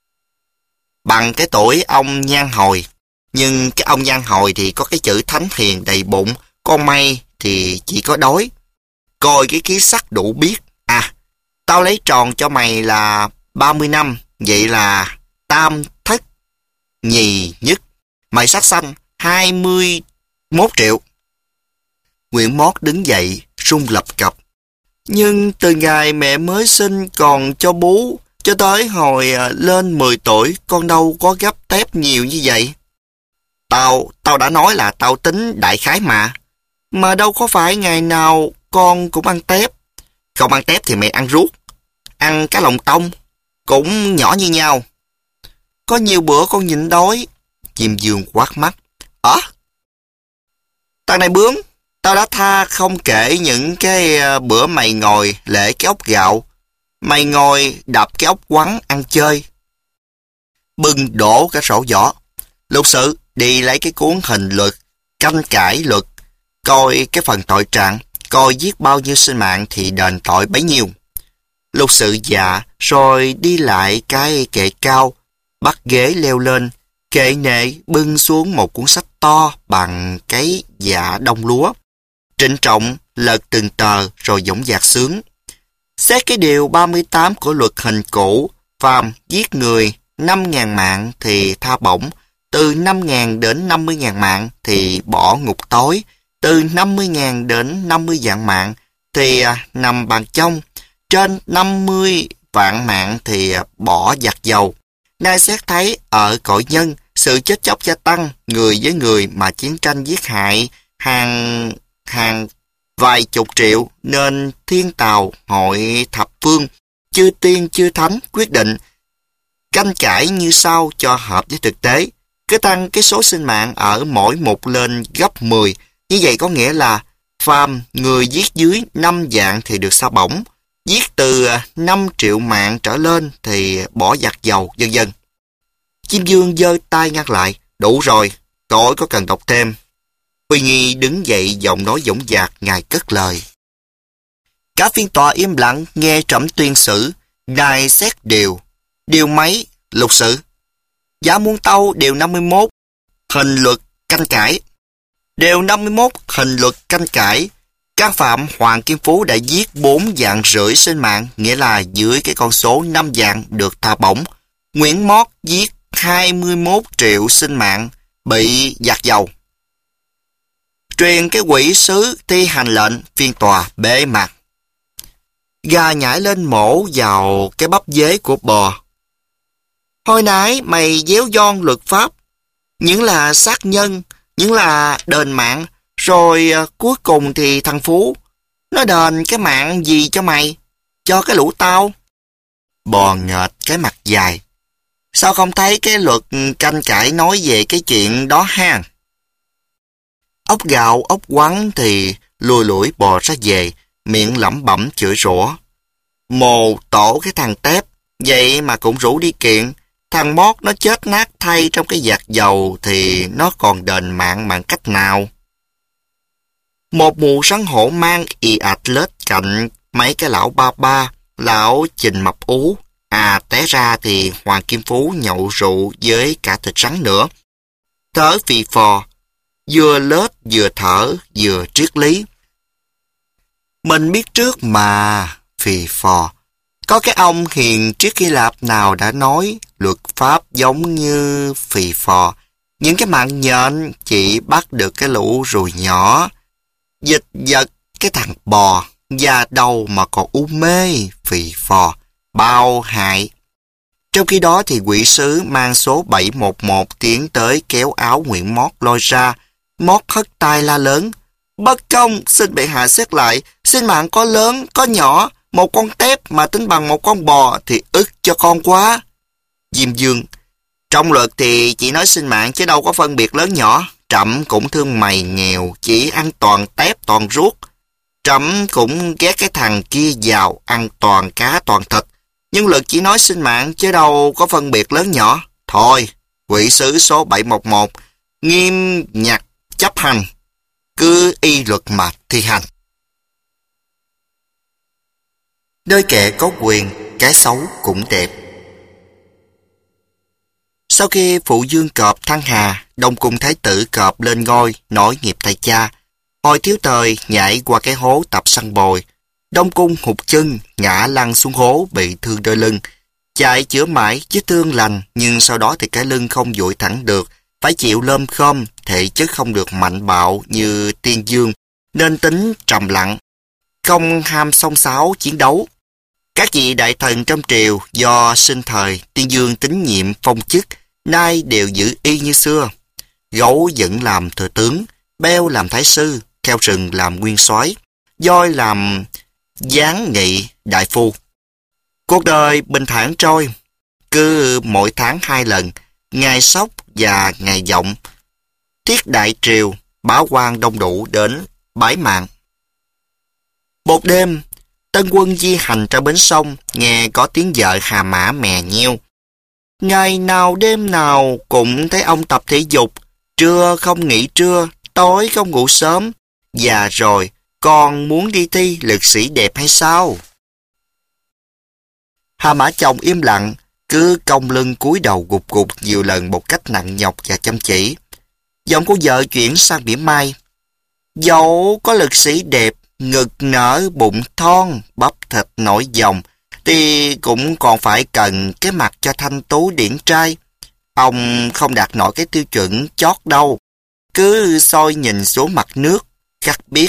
[SPEAKER 1] Bằng cái tuổi ông Nhan Hồi. Nhưng cái ông Nhan Hồi thì có cái chữ thánh hiền đầy bụng. Con mày thì chỉ có đói. Coi cái ký sắc đủ biết. À, tao lấy tròn cho mày là ba mươi năm. Vậy là tam thất nhì nhất. Mày sát sanh hai mươi mốt triệu. Nguyễn Mót đứng dậy, run lập cập. Nhưng từ ngày mẹ mới sinh còn cho bú, cho tới hồi lên mười tuổi, con đâu có gấp tép nhiều như vậy. Tao, tao đã nói là tao tính đại khái mà. Mà đâu có phải ngày nào con cũng ăn tép. Không ăn tép thì mày ăn ruốc. Ăn cá lòng tông, cũng nhỏ như nhau. Có nhiều bữa con nhịn đói. Diêm Vương quát mắt. Ờ? Thằng này bướng. Tao đã tha không kể những cái bữa mày ngồi lễ cái ốc gạo. Mày ngồi đập cái ốc quắn ăn chơi. Bưng đổ cả sổ vỏ. Lục sự đi lấy cái cuốn hình luật, canh cải luật. Coi cái phần tội trạng. Coi giết bao nhiêu sinh mạng thì đền tội bấy nhiêu. Lục sự dạ rồi đi lại cái kệ cao. Bắt ghế leo lên. Kệ nệ bưng xuống một cuốn sách to bằng cái dạ đông lúa. Trịnh trọng lật từng tờ rồi dõng dạc sướng. Xét cái điều ba mươi tám của luật hình cũ, phàm giết người năm ngàn mạng thì tha bổng, từ năm ngàn đến năm mươi ngàn mạng thì bỏ ngục tối, từ năm mươi ngàn đến năm mươi vạn mạng thì à, nằm bàn trong, trên năm mươi vạn mạng thì à, bỏ giặt dầu. Nay xét thấy ở cõi nhân, sự chết chóc gia tăng, người với người mà chiến tranh giết hại hàng hàng vài chục triệu, nên Thiên Tào hội thập phương, chư tiên chư thánh quyết định canh cải như sau cho hợp với thực tế. Cứ tăng cái số sinh mạng ở mỗi một lên gấp mười. Như vậy có nghĩa là phàm người giết dưới năm vạn thì được sa bổng, giết từ năm triệu mạng trở lên thì bỏ giặt dầu, vân vân. Diêm Vương giơ tay ngăn lại. Đủ rồi, cậu có cần đọc thêm? Uy Nghi đứng dậy, giọng nói dõng dạc, ngài cất lời. Cả phiên tòa im lặng nghe trẫm tuyên xử. Ngài xét điều. Điều mấy, lục sự? Dạ muôn tâu điều năm mươi mốt, hình luật canh cải. Điều năm mươi mốt, hình luật canh cải. Can phạm Hoàng Kim Phú đã giết bốn vạn rưỡi sinh mạng, nghĩa là dưới cái con số năm vạn được tha bổng. Nguyễn Mót giết hai mươi mốt triệu sinh mạng, bị giặt dầu. Truyền cái quỷ sứ thi hành lệnh, phiên tòa bế mạc. Gà nhảy lên mổ vào cái bắp dế của bò. Hồi nãy mày déo giòn luật pháp, những là sát nhân, những là đền mạng, rồi cuối cùng thì thằng Phú, nó đền cái mạng gì cho mày, cho cái lũ tao? Bò nghệt cái mặt dài. Sao không thấy cái luật canh cải nói về cái chuyện đó ha? Ốc gạo, ốc quắn thì lùi lủi bò ra về, miệng lẩm bẩm chửi rủa. Mồ tổ cái thằng tép, vậy mà cũng rủ đi kiện. Thằng Mót nó chết nát thay trong cái vạc dầu thì nó còn đền mạng bằng cách nào? Một mụ sắn hổ mang ì ạch lết cạnh mấy cái lão ba ba, lão Trình Mập Ú. À, té ra thì Hoàng Kim Phú nhậu rượu với cả thịt rắn nữa. Thở phì phò, vừa lết vừa thở vừa triết lý. Mình biết trước mà, phì phò. Có cái ông hiền triết Hy Lạp nào đã nói luật pháp giống như phì phò. Những cái mạng nhện chỉ bắt được cái lũ ruồi nhỏ. Dịch vật cái thằng bò, da đầu mà còn u mê, phì phò, bao hại. Trong khi đó thì quỷ sứ mang số bảy một một tiến tới kéo áo Nguyễn Mót lôi ra. Mót hất tay la lớn. Bất công, xin bệ hạ xét lại, xin mạng có lớn, có nhỏ, một con tép mà tính bằng một con bò thì ức cho con quá. Diêm Dương, trong luật thì chỉ nói sinh mạng chứ đâu có phân biệt lớn nhỏ. Trẫm cũng thương mày nghèo, chỉ ăn toàn tép toàn ruốc. Trẫm cũng ghét cái thằng kia giàu, ăn toàn cá toàn thịt. Nhưng luật chỉ nói sinh mạng chứ đâu có phân biệt lớn nhỏ. Thôi, quỷ sứ số bảy một một, nghiêm nhặt chấp hành, cứ y luật mà thi hành. Nơi kẻ có quyền, cái xấu cũng đẹp. Sau khi phụ dương Cọp thăng hà, Đông Cung Thái tử Cọp lên ngôi, nối nghiệp thay cha. Hồi thiếu thời nhảy qua cái hố tập săn bồi. Đông Cung hụt chân, ngã lăn xuống hố bị thương đôi lưng. Chạy chữa mãi chứ thương lành, nhưng sau đó thì cái lưng không duỗi thẳng được, phải chịu lơm khom, thể chất không được mạnh bạo như Tiên Dương, nên tính trầm lặng, không ham xông xáo chiến đấu. Các vị đại thần trong triều do sinh thời Tiên Dương tín nhiệm phong chức, nay đều giữ y như xưa. Gấu vẫn làm thừa tướng, beo làm thái sư, kheo rừng làm nguyên soái, voi làm giáng nghị đại phu. Cuộc đời bình thản trôi, cứ mỗi tháng hai lần, ngày sóc và ngày vọng, thiết đại triều, bá quan đông đủ đến bái mạng. Một đêm, tân quân di hành ra bến sông, nghe có tiếng vợ hà mã mè nheo. Ngày nào đêm nào cũng thấy ông tập thể dục, trưa không nghỉ trưa, tối không ngủ sớm. Già rồi, còn muốn đi thi lực sĩ đẹp hay sao? Hà mã chồng im lặng, cứ cong lưng cúi đầu gục gục nhiều lần một cách nặng nhọc và chăm chỉ. Giọng của vợ chuyển sang mỉa mai. Dẫu có lực sĩ đẹp, ngực nở, bụng thon, bắp thịt nổi dòng, thì cũng còn phải cần cái mặt cho thanh tú điển trai. Ông không đạt nổi cái tiêu chuẩn chót đâu. Cứ soi nhìn xuống mặt nước, khắc biết.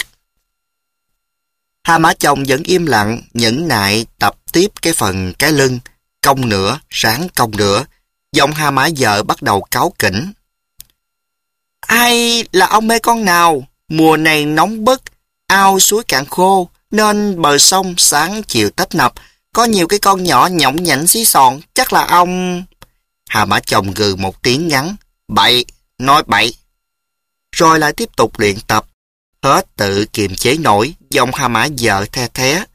[SPEAKER 1] Hà mã chồng vẫn im lặng, nhẫn nại tập tiếp cái phần cái lưng, cong nữa, ráng cong nữa. Giọng hà mã vợ bắt đầu cáu kỉnh. Ai là ông mê con nào? Mùa này nóng bức, ao suối cạn khô, nên bờ sông sáng chiều tấp nập, có nhiều cái con nhỏ nhõng nhảnh xí xòn, chắc là ông... Hà mã chồng gừ một tiếng ngắn. Bậy, nói bậy. Rồi lại tiếp tục luyện tập. Hết tự kiềm chế nổi, giọng hà mã vợ the thé.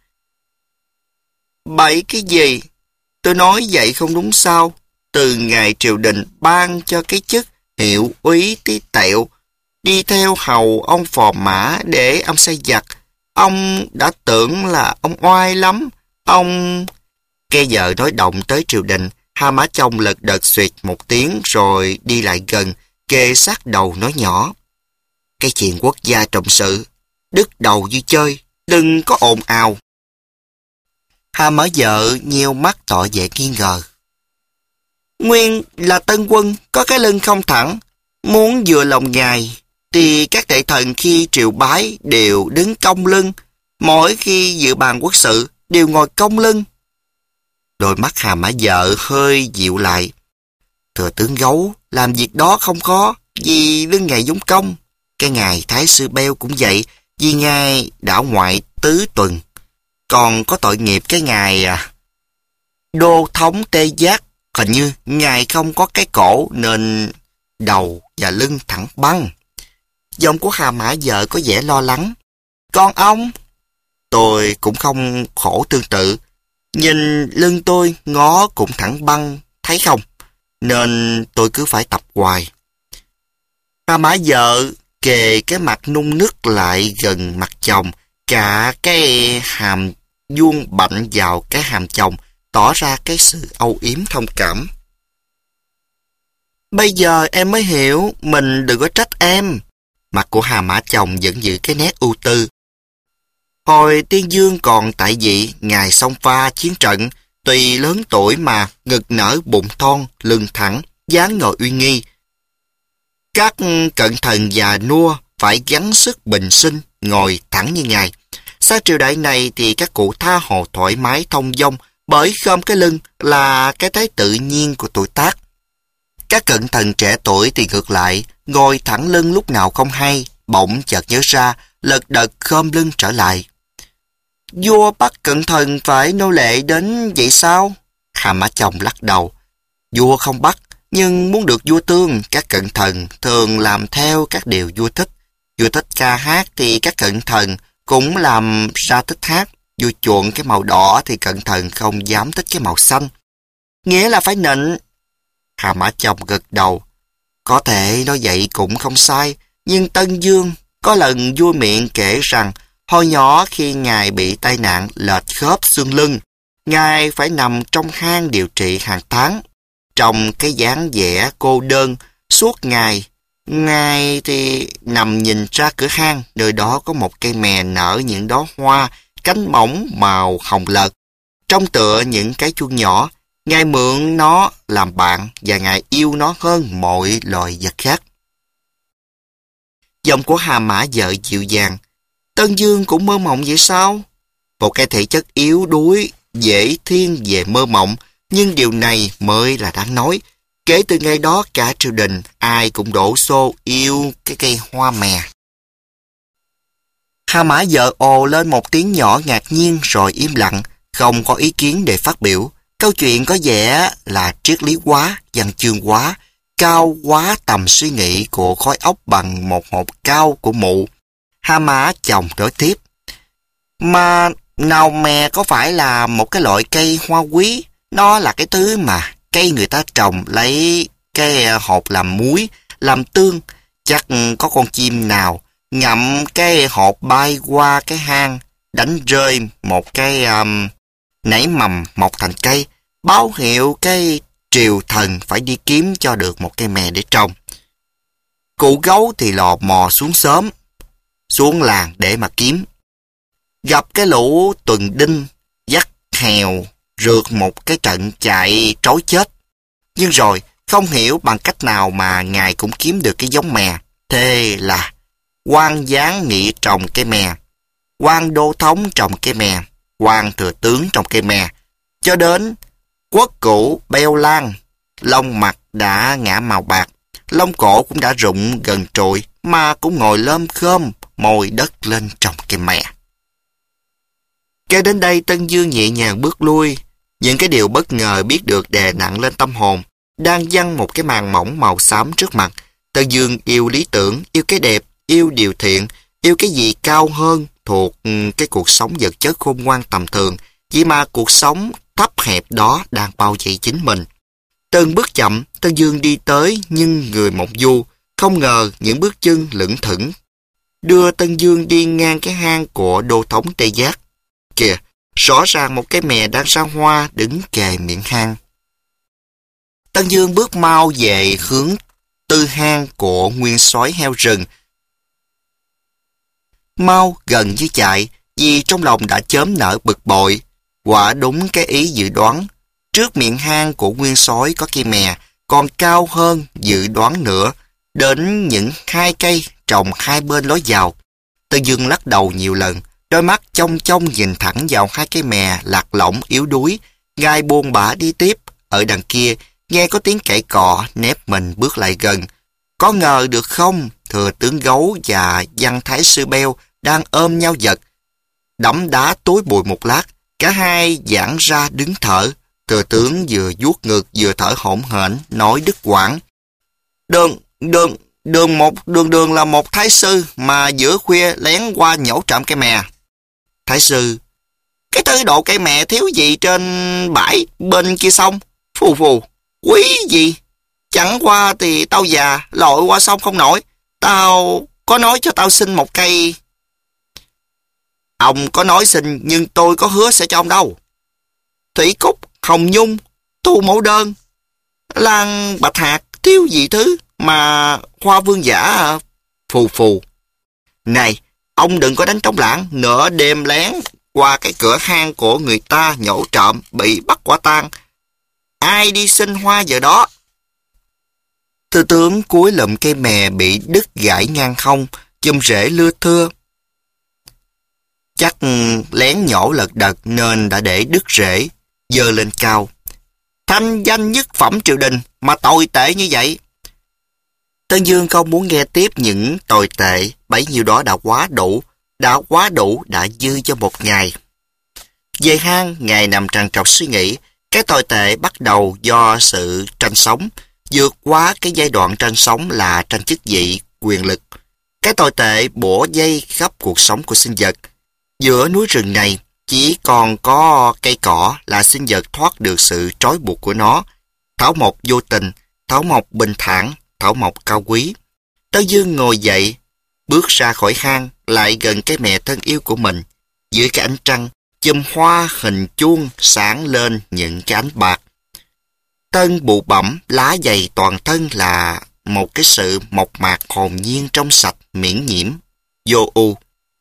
[SPEAKER 1] Bậy cái gì? Tôi nói vậy không đúng sao? Từ ngày triều đình ban cho cái chức hiệu úy tí tẹo, đi theo hầu ông phò mã để ông xây giặc, ông đã tưởng là ông oai lắm. Ông... Cái vợ nói động tới triều đình, hà mã chồng lật đật xuyệt một tiếng rồi đi lại gần, kề sát đầu nói nhỏ. Cái chuyện quốc gia trọng sự, đứt đầu như chơi, đừng có ồn ào. Hà mã vợ nheo mắt tỏ vẻ nghi ngờ. Nguyên là tân quân, có cái lưng không thẳng, muốn vừa lòng ngài, thì các đại thần khi triều bái đều đứng cong lưng, mỗi khi dự bàn quốc sự đều ngồi cong lưng. Đôi mắt hà mã vợ hơi dịu lại. Thừa tướng Gấu làm việc đó không khó, vì lưng ngài giống công. Cái ngài thái sư Beo cũng vậy, vì ngài đảo ngoại tứ tuần. Còn có tội nghiệp cái ngài à, đô thống Tê Giác, hình như ngài không có cái cổ nên đầu và lưng thẳng băng. Giọng của hà mã vợ có vẻ lo lắng. Còn ông? Tôi cũng không khổ tương tự. Nhìn lưng tôi ngó cũng thẳng băng, thấy không? Nên tôi cứ phải tập hoài. Hà Mã vợ kề cái mặt nung nức lại gần mặt chồng, cả cái hàm vuông bạnh vào cái hàm chồng, tỏ ra cái sự âu yếm thông cảm. Bây giờ em mới hiểu, mình đừng có trách em. Mặt của Hà Mã chồng vẫn giữ cái nét ưu tư. Hồi Tiên Dương còn tại vị, ngài xông pha chiến trận, tuy lớn tuổi mà ngực nở bụng thon, lưng thẳng, dáng ngồi uy nghi. Các cận thần già nua phải gắng sức bình sinh, ngồi thẳng như ngài. Sau triều đại này thì các cụ tha hồ thoải mái thông dong, bởi khom cái lưng là cái thế tự nhiên của tuổi tác. Các cận thần trẻ tuổi thì ngược lại, ngồi thẳng lưng lúc nào không hay, bỗng chợt nhớ ra, lật đật khom lưng trở lại. Vua bắt cận thần phải nô lệ đến vậy sao? Hà Mã chồng lắc đầu. Vua không bắt, nhưng muốn được vua tương, các cận thần thường làm theo các điều vua thích. Vua thích ca hát thì các cận thần cũng làm ra thích hát. Vua chuộng cái màu đỏ thì cận thần không dám thích cái màu xanh. Nghĩa là phải nịnh. Hà Mã chồng gật đầu. Có thể nói vậy cũng không sai, nhưng Tân Dương có lần vui miệng kể rằng hồi nhỏ khi ngài bị tai nạn lệch khớp xương lưng, ngài phải nằm trong hang điều trị hàng tháng. Trong cái dáng vẻ cô đơn suốt ngày, ngài thì nằm nhìn ra cửa hang, nơi đó có một cây mè nở những đóa hoa, cánh mỏng màu hồng lợt. Trông tựa những cái chuông nhỏ, ngài mượn nó làm bạn và ngài yêu nó hơn mọi loài vật khác. Giọng của Hà Mã vợ dịu dàng. Tân Dương cũng mơ mộng vậy sao? Một cái thể chất yếu đuối, dễ thiên về mơ mộng, nhưng điều này mới là đáng nói. Kể từ ngày đó cả triều đình ai cũng đổ xô yêu cái cây hoa mè. Hà Mã vợ ồ lên một tiếng nhỏ ngạc nhiên rồi im lặng, không có ý kiến để phát biểu. Câu chuyện có vẻ là triết lý quá, văn chương quá, cao quá tầm suy nghĩ của khối óc bằng một hộp cao của mụ. Hà Mã chồng nói tiếp. Mà nào mè có phải là một cái loại cây hoa quý? Nó là cái thứ mà cây người ta trồng lấy cái hộp làm muối, làm tương. Chắc có con chim nào ngậm cái hộp bay qua cái hang, đánh rơi một cái um, nảy mầm mọc thành cây, báo hiệu cái triều thần phải đi kiếm cho được một cây mè để trồng. Cụ gấu thì lò mò xuống sớm, xuống làng để mà kiếm. Gặp cái lũ tuần đinh, dắt hèo, rượt một cái trận chạy trối chết. Nhưng rồi, không hiểu bằng cách nào mà ngài cũng kiếm được cái giống mè. Thế là quan giáng nghị trồng cây mè, quan đô thống trồng cây mè, quan thừa tướng trồng cây mè, cho đến quốc cửu Beo Lan, lông mặt đã ngã màu bạc, lông cổ cũng đã rụng gần trụi, mà cũng ngồi lơm khơm mồi đất lên trồng cây mè. Kế đến đây Tân Dương nhẹ nhàng bước lui, những cái điều bất ngờ biết được đè nặng lên tâm hồn, đang giăng một cái màn mỏng màu xám trước mặt. Tân Dương yêu lý tưởng, yêu cái đẹp, yêu điều thiện, yêu cái gì cao hơn thuộc cái cuộc sống vật chất khôn ngoan tầm thường, chỉ mà cuộc sống thấp hẹp đó đang bao vây chính mình. Từng bước chậm, Tân Dương đi tới nhưng người mộng du, không ngờ những bước chân lững thững đưa Tân Dương đi ngang cái hang của đô thống Tây Giác. Kìa, rõ ràng một cái mè đang ra hoa đứng kề miệng hang. Tân Dương bước mau về hướng tư hang của nguyên soái heo rừng. Mau gần như chạy, vì trong lòng đã chớm nở bực bội. Quả đúng cái ý dự đoán. Trước miệng hang của nguyên soái có cây mè, còn cao hơn dự đoán nữa, đến những hai cây trồng hai bên lối vào. Tân Dương lắc đầu nhiều lần, đôi mắt chông chông nhìn thẳng vào hai cây mè lạc lõng yếu đuối. Ngài buồn bã đi tiếp. Ở đằng kia, nghe có tiếng cãi cọ, nép mình bước lại gần. Có ngờ được không, thừa tướng Gấu và văn thái sư Beo đang ôm nhau giật. Đấm đá tối bụi một lát, cả hai giãn ra đứng thở. Thừa tướng vừa vuốt ngực vừa thở hổn hển, nói đứt quãng. Đường, đường, đường một, đường đường là một thái sư mà giữa khuya lén qua nhổ trạm cây mè. Thái sư, Cái thứ độ cây mè thiếu gì trên bãi bên kia sông. Phù phù, quý gì. Chẳng qua thì tao già, lội qua sông không nổi. Tao có nói cho tao xin một cây. Ông có nói xin, nhưng tôi có hứa sẽ cho ông đâu. Thủy cúc, hồng nhung, tu mẫu đơn, lan bạch hạt, thiếu gì thứ mà hoa vương giả. Phù phù. Này, ông đừng có đánh trống lãng, nửa đêm lén qua cái cửa hang của người ta nhổ trộm, bị bắt quả tang. Ai đi xin hoa giờ đó? Thư tướng cúi lụm cây mè bị đứt gãy ngang hông, chùm rễ lưa thưa. Chắc lén nhổ lật đật nên đã để đứt rễ, giơ lên cao. Thanh danh nhất phẩm triều đình mà tồi tệ như vậy. Tân Dương không muốn nghe tiếp những tồi tệ, bấy nhiêu đó đã quá đủ, đã quá đủ, đã dư cho một ngày. Về hang, Ngài nằm trằn trọc suy nghĩ, cái tồi tệ bắt đầu do sự tranh sống, vượt quá cái giai đoạn tranh sống là tranh chức vị, quyền lực. Cái tồi tệ bủa dây khắp cuộc sống của sinh vật. Giữa núi rừng này, chỉ còn có cây cỏ là sinh vật thoát được sự trói buộc của nó. Thảo mộc vô tình, thảo mộc bình thản, thảo mộc cao quý. Tớ Dương ngồi dậy, bước ra khỏi hang, lại gần cái mẹ thân yêu của mình. Dưới cái ánh trăng, chùm hoa hình chuông sáng lên những cái ánh bạc. Tân bụ bẩm, lá dày toàn thân là một cái sự mộc mạc hồn nhiên trong sạch, miễn nhiễm, vô ưu.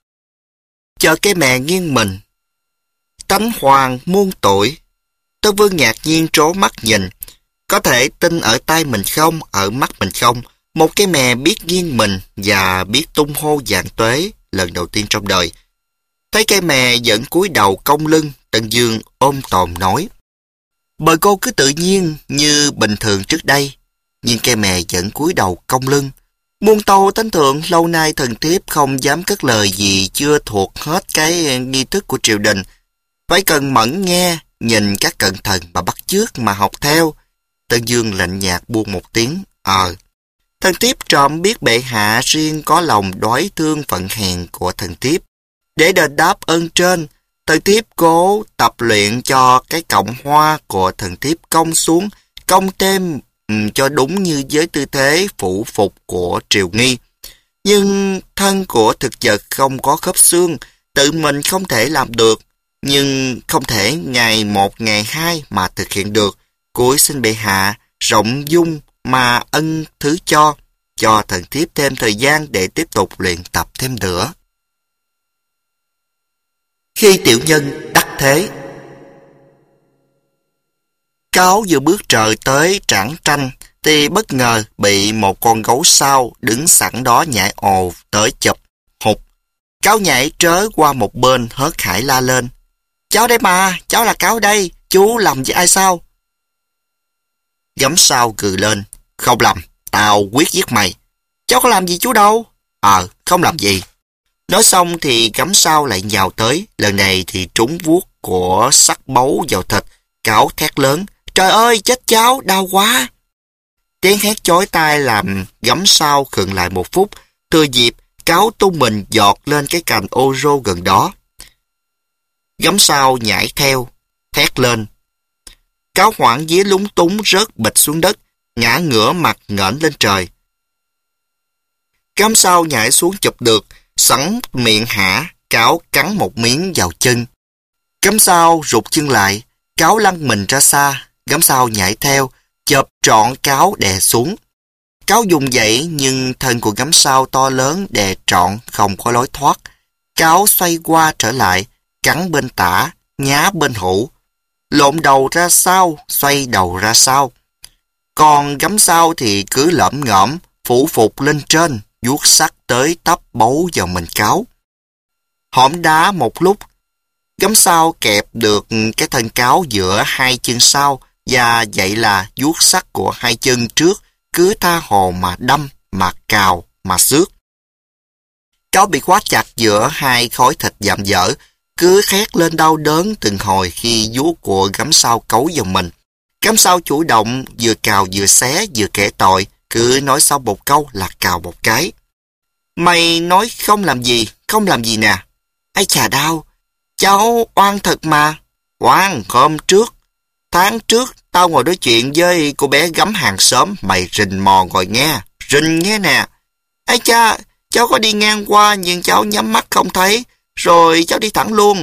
[SPEAKER 1] Chờ cái mẹ nghiêng mình, tánh hoàng muôn tuổi. Tớ Vương ngạc nhiên trố mắt nhìn. Có thể tin ở tai mình không, ở mắt mình không. Một cái mè biết nghiêng mình và biết tung hô vạn tuế lần đầu tiên trong đời. Thấy cái mè vẫn cúi đầu cong lưng, Tân Dương ôm tồn nói. Bời cô cứ tự nhiên như bình thường trước đây, nhưng cây mè vẫn cúi đầu cong lưng. Muôn tâu thánh thượng, lâu nay thần thiếp không dám cất lời gì chưa thuộc hết cái nghi thức của triều đình. Phải cần mẫn nghe, nhìn các cận thần mà bắt chước mà học theo. Tân Dương lạnh nhạt buông một tiếng, ờ. Thần thiếp trộm biết bệ hạ riêng có lòng đói thương phận hèn của thần thiếp. Để đền đáp ơn trên, thần thiếp cố tập luyện cho cái cọng hoa của thần thiếp cong xuống, cong thêm um, cho đúng như với tư thế phụ phục của triều nghi. Nhưng thân của thực vật không có khớp xương, tự mình không thể làm được, nhưng không thể ngày một ngày hai mà thực hiện được. Cuối xin bệ hạ rộng dung mà ân thứ cho, cho thần thiếp thêm thời gian để tiếp tục luyện tập thêm nữa. Khi tiểu nhân đắc thế, Cáo vừa bước trời tới trảng tranh thì bất ngờ bị một con gấu sao đứng sẵn đó nhảy ồ tới chụp hụt. Cáo nhảy trớ qua một bên hớt hải la lên. Cháu đây mà, cháu là Cáo đây, chú làm với ai sao? Gấm sao gừ lên. Không làm, tao quyết giết mày. Cháu có làm gì chú đâu? Ờ, không làm gì. Nói xong thì gấm sao lại nhào tới, lần này thì trúng vuốt của sắc bấu vào thịt. Cáo thét lớn. Trời ơi, chết cháu, đau quá. Tiếng hét chói tai làm gấm sao khựng lại một phút. Thừa dịp, Cáo tung mình giọt lên cái cành ô rô gần đó. Gấm sao nhảy theo, thét lên. Cáo hoảng vía lúng túng rớt bịch xuống đất, ngã ngửa mặt ngẩng lên trời. Gấm sao nhảy xuống chụp được, sẵn miệng hả, Cáo cắn một miếng vào chân. Gấm sao rụt chân lại, Cáo lăn mình ra xa, gấm sao nhảy theo, chộp trọn Cáo đè xuống. Cáo dùng dậy nhưng thân của gấm sao to lớn đè trọn không có lối thoát. Cáo xoay qua trở lại, cắn bên tả, nhá bên hữu, lộn đầu ra sau, xoay đầu ra sau. Còn gấm sao thì cứ lởm ngởm, phủ phục lên trên, vuốt sắc tới tấp bấu vào mình Cáo. Hõm đá một lúc, gấm sao kẹp được cái thân Cáo giữa hai chân sau, và vậy là vuốt sắc của hai chân trước cứ tha hồ mà đâm, mà cào, mà xước. Cáo bị khóa chặt giữa hai khối thịt dạm dở, cứ khét lên đau đớn từng hồi khi vuốt của gấm sao cấu vào mình. Gấm sao chủ động vừa cào vừa xé vừa kể tội, cứ nói sau một câu là cào một cái. Mày nói không làm gì, không làm gì nè. Ai chà đau, cháu oan thật mà. Oan, hôm trước, tháng trước, tao ngồi nói chuyện với cô bé gấm hàng xóm, mày rình mò ngồi nghe, rình nghe nè. Ây cha, cháu có đi ngang qua nhưng cháu nhắm mắt không thấy, rồi cháu đi thẳng luôn.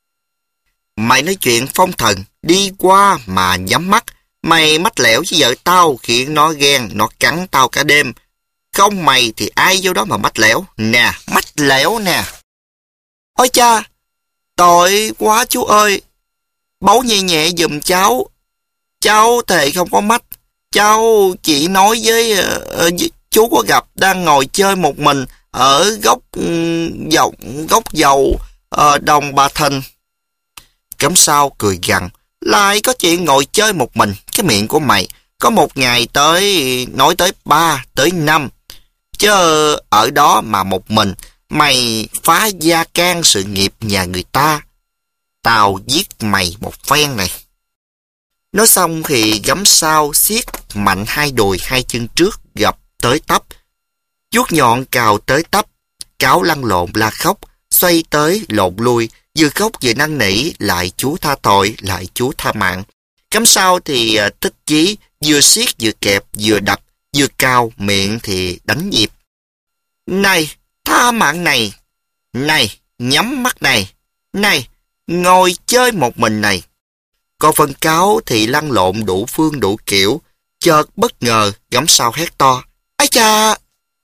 [SPEAKER 1] Mày nói chuyện phong thần, đi qua mà nhắm mắt, mày mách lẻo với vợ tao khiến nó ghen, nó cắn tao cả đêm. Không mày thì ai vô đó mà mách lẻo, nè, mách lẻo nè. Ôi cha, tội quá chú ơi, bấu nhẹ nhẹ giùm cháu. Cháu thề không có mách, cháu chỉ nói với, uh, với chú có gặp đang ngồi chơi một mình ở góc um, dầu, góc dầu uh, đồng Bà Thành. Cấm sao cười gằn, lại có chuyện ngồi chơi một mình, cái miệng của mày có một ngày tới nói tới ba tới năm, chứ ở đó mà một mình mày phá gia can sự nghiệp nhà người ta, tao giết mày một phen này. Nói xong thì Gấm Sao siết mạnh hai đùi hai chân trước gập tới tấp, vuốt nhọn cào tới tấp. Cáo lăn lộn la khóc, xoay tới lộn lui, vừa khóc vừa năn nỉ lại chú tha tội, lại chú tha mạng. Gấm Sao thì uh, thích chí, vừa siết vừa kẹp vừa đập vừa cào, miệng thì đánh nhịp. Này, tha mạng này, này, nhắm mắt này, này, ngồi chơi một mình này. Còn phần Cáo thì lăn lộn đủ phương đủ kiểu, chợt bất ngờ Gấm Sao hét to, ái cha!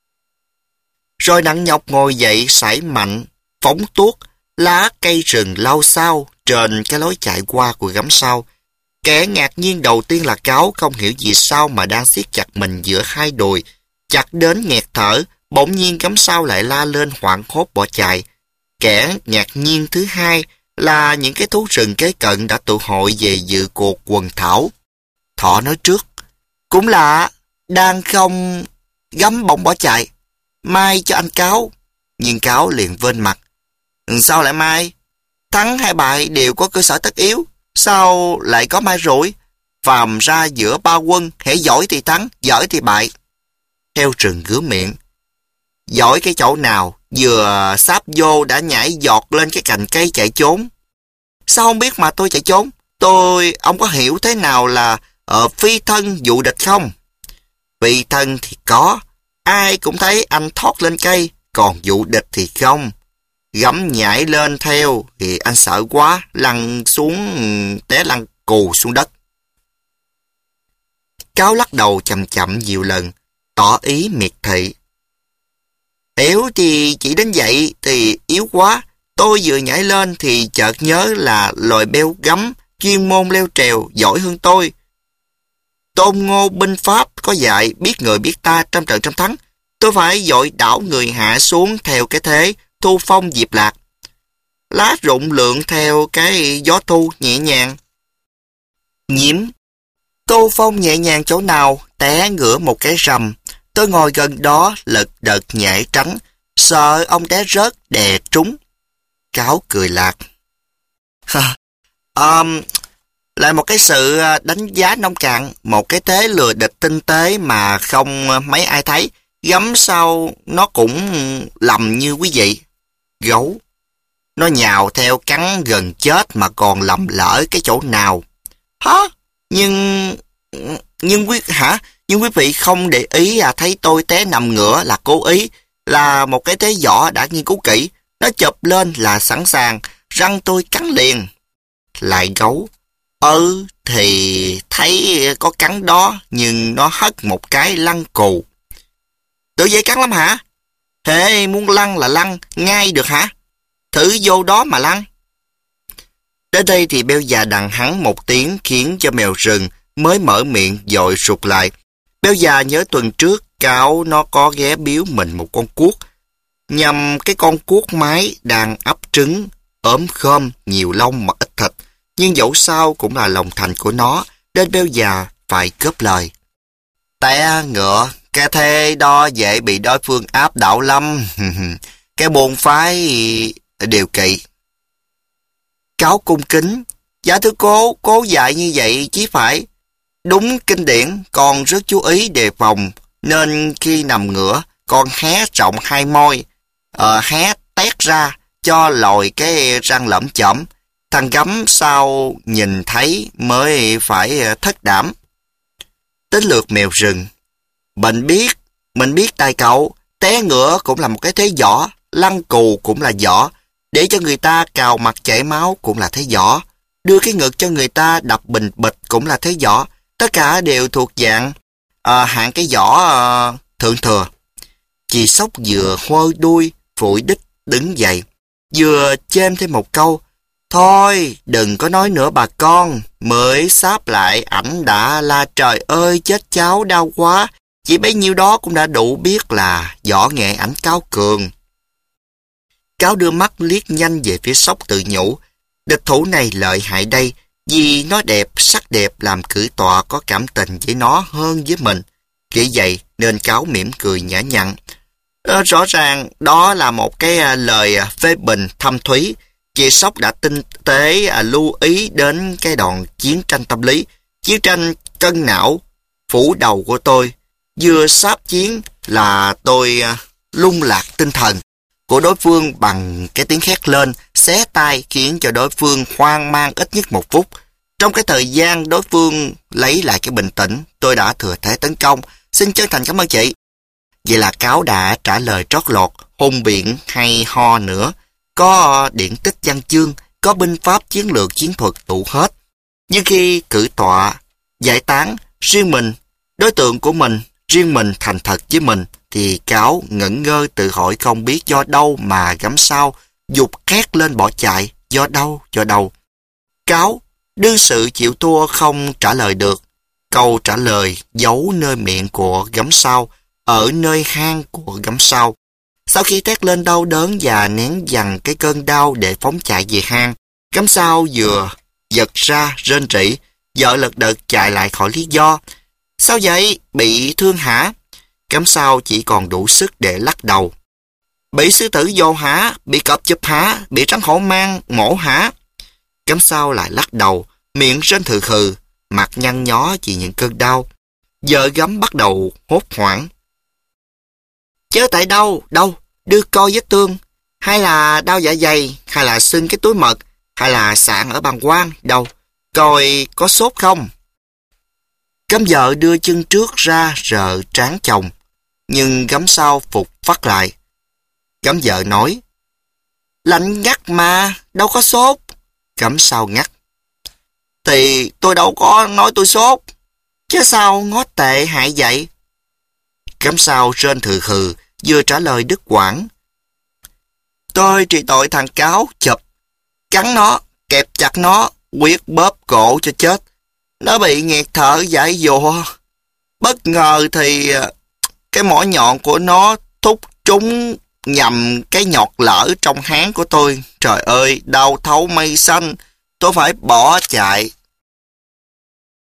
[SPEAKER 1] Rồi nặng nhọc ngồi dậy sải mạnh, phóng tuốt, lá cây rừng lao xao trên cái lối chạy qua của Gấm Sao. Kẻ ngạc nhiên đầu tiên là Cáo, không hiểu vì sao mà đang siết chặt mình giữa hai đùi, chặt đến nghẹt thở. Bỗng nhiên Gấm Sao lại la lên hoảng hốt bỏ chạy. Kẻ ngạc nhiên thứ hai là những cái thú rừng kế cận đã tụ hội về dự cuộc quần thảo. Thỏ nói trước, cũng lạ, đang không Gấm bỗng bỏ chạy, mai cho anh Cáo. Nhưng Cáo liền vênh mặt, sao lại mai? Thắng hai bại đều có cơ sở tất yếu, sao lại có mai rủi? Phàm ra giữa ba quân, hễ giỏi thì thắng, giỏi thì bại. Heo rừng ngứa miệng, giỏi cái chỗ nào, vừa sáp vô đã nhảy giọt lên cái cành cây chạy trốn. Sao không biết mà tôi chạy trốn? Tôi, ông có hiểu thế nào là uh, phi thân dụ địch không? Phi thân thì có, ai cũng thấy anh thoát lên cây, còn dụ địch thì không. Gấm nhảy lên theo thì anh sợ quá, lăn xuống, té lăn cù xuống đất. Cáo lắc đầu chậm chậm nhiều lần, tỏ ý miệt thị. Yếu thì chỉ đến vậy thì yếu quá. Tôi vừa nhảy lên thì chợt nhớ là loài beo gấm chuyên môn leo trèo giỏi hơn tôi. Tôn Ngô binh pháp có dạy biết người biết ta trăm trận trăm thắng. Tôi phải dội đảo người hạ xuống theo cái thế thu phong diệp lạc. Lá rụng lượn theo cái gió thu nhẹ nhàng. Nhiễm. Tô phong nhẹ nhàng chỗ nào, té ngửa một cái rầm. Tôi ngồi gần đó lật đật nhảy tránh, sợ ông té rớt đè trúng. Cáo cười lạc. um, Lại một cái sự đánh giá nông cạn, một cái thế lừa địch tinh tế mà không mấy ai thấy. Gấm Sao nó cũng lầm như quý vị. Gấu. Nó nhào theo cắn gần chết mà còn lầm lỡ cái chỗ nào. Hả? Nhưng... Nhưng quý... Hả? Nhưng quý vị không để ý à, thấy tôi té nằm ngửa là cố ý, là một cái thế võ đã nghiên cứu kỹ. Nó chụp lên là sẵn sàng, răng tôi cắn liền. Lại gấu. Ừ, thì thấy có cắn đó, nhưng nó hất một cái lăn cù. Tự dễ cắn lắm hả? Thế muốn lăn là lăn, ngay được hả? Thử vô đó mà lăn. Đến đây thì Beo già đằng hắn một tiếng khiến cho mèo rừng mới mở miệng dội sụt lại. Beo già nhớ tuần trước Cáo nó có ghé biếu mình một con cuốc, nhằm cái con cuốc mái đang ấp trứng, ốm khom, nhiều lông mà ít thịt. Nhưng dẫu sao cũng là lòng thành của nó, nên Beo già phải cướp lời. Té ngựa, cái thế đó dễ bị đối phương áp đảo lắm. Cái bồn phái điều kỵ. Cáo cung kính. Dạ thưa cô, cô dạy như vậy chí phải. Đúng kinh điển, con rất chú ý đề phòng, nên khi nằm ngửa, con hé rộng hai môi, ờ, hé tét ra, cho lòi cái răng lởm chởm. Thằng Gấm sau nhìn thấy mới phải thất đảm. Đến lượt mèo rừng. Mình biết, mình biết tài cậu, té ngựa cũng là một cái thế võ, lăn cù cũng là võ, để cho người ta cào mặt chảy máu cũng là thế võ, đưa cái ngực cho người ta đập bình bịch cũng là thế võ. Tất cả đều thuộc dạng à, hạng cái võ à, thượng thừa. Chị Sóc vừa hôi đuôi, phủi đích đứng dậy, vừa chêm thêm một câu. Thôi, đừng có nói nữa bà con, mới sáp lại ảnh đã la trời ơi chết cháu đau quá. Chỉ bấy nhiêu đó cũng đã đủ biết là võ nghệ ảnh cao cường. Cáo đưa mắt liếc nhanh về phía Sóc tự nhủ. Địch thủ này lợi hại đây, vì nó đẹp, sắc đẹp làm cử tọa có cảm tình với nó hơn với mình. Nghĩ vậy nên Cáo mỉm cười nhã nhặn. À, rõ ràng đó là một cái lời phê bình thâm thúy. Chị Sóc đã tinh tế à, lưu ý đến cái đoạn chiến tranh tâm lý, chiến tranh cân não, phủ đầu của tôi. Vừa sáp chiến là tôi à, lung lạc tinh thần của đối phương bằng cái tiếng hét lên, xé tai khiến cho đối phương hoang mang ít nhất một phút. Trong cái thời gian đối phương lấy lại cái bình tĩnh, tôi đã thừa thế tấn công. Xin chân thành cảm ơn chị. Vậy là Cáo đã trả lời trót lọt, hùng biện hay ho nữa. Có điển tích văn chương, có binh pháp chiến lược chiến thuật đủ hết. Nhưng khi cử tọa, giải tán, riêng mình, đối tượng của mình, riêng mình thành thật với mình, thì Cáo ngẩn ngơ tự hỏi không biết do đâu mà Gấm Sau dục hét lên bỏ chạy, do đâu, do đâu. Cáo đương sự chịu thua không trả lời được. Câu trả lời giấu nơi miệng của Gấm Sau, ở nơi hang của Gấm Sau. Sau khi thét lên đau đớn và nén dằn cái cơn đau để phóng chạy về hang, Gấm Sau vừa giật ra rên rỉ, vợ lật đật chạy lại khỏi lý do. Sao vậy? Bị thương hả? Gấm Sau chỉ còn đủ sức để lắc đầu. Bị sư tử vô hả? Bị cọp chụp hả? Bị rắn hổ mang mổ hả? Gấm Sau lại lắc đầu, miệng rên khừ khừ, mặt nhăn nhó vì những cơn đau. Vợ Gấm bắt đầu hốt hoảng. Chớ tại đâu? Đâu? Đưa coi vết thương. Hay là đau dạ dày? Hay là sưng cái túi mật? Hay là sạn ở bàng quang? Đâu? Coi có sốt không? Gấm vợ đưa chân trước ra rợ trán chồng, nhưng Gấm Sau phục phát lại. Gấm vợ nói, lạnh ngắt mà, đâu có sốt. Gấm Sau ngắt. Thì tôi đâu có nói tôi sốt, chứ sao ngó tệ hại vậy? Gấm Sau rên thừ khừ, vừa trả lời đứt quãng. Tôi trị tội thằng Cáo chụp, cắn nó, kẹp chặt nó, quyết bóp cổ cho chết. Nó bị nghẹt thở dãi dụa. Bất ngờ thì cái mỏ nhọn của nó thúc trúng nhầm cái nhọt lở trong háng của tôi. Trời ơi, đau thấu mây xanh. Tôi phải bỏ chạy.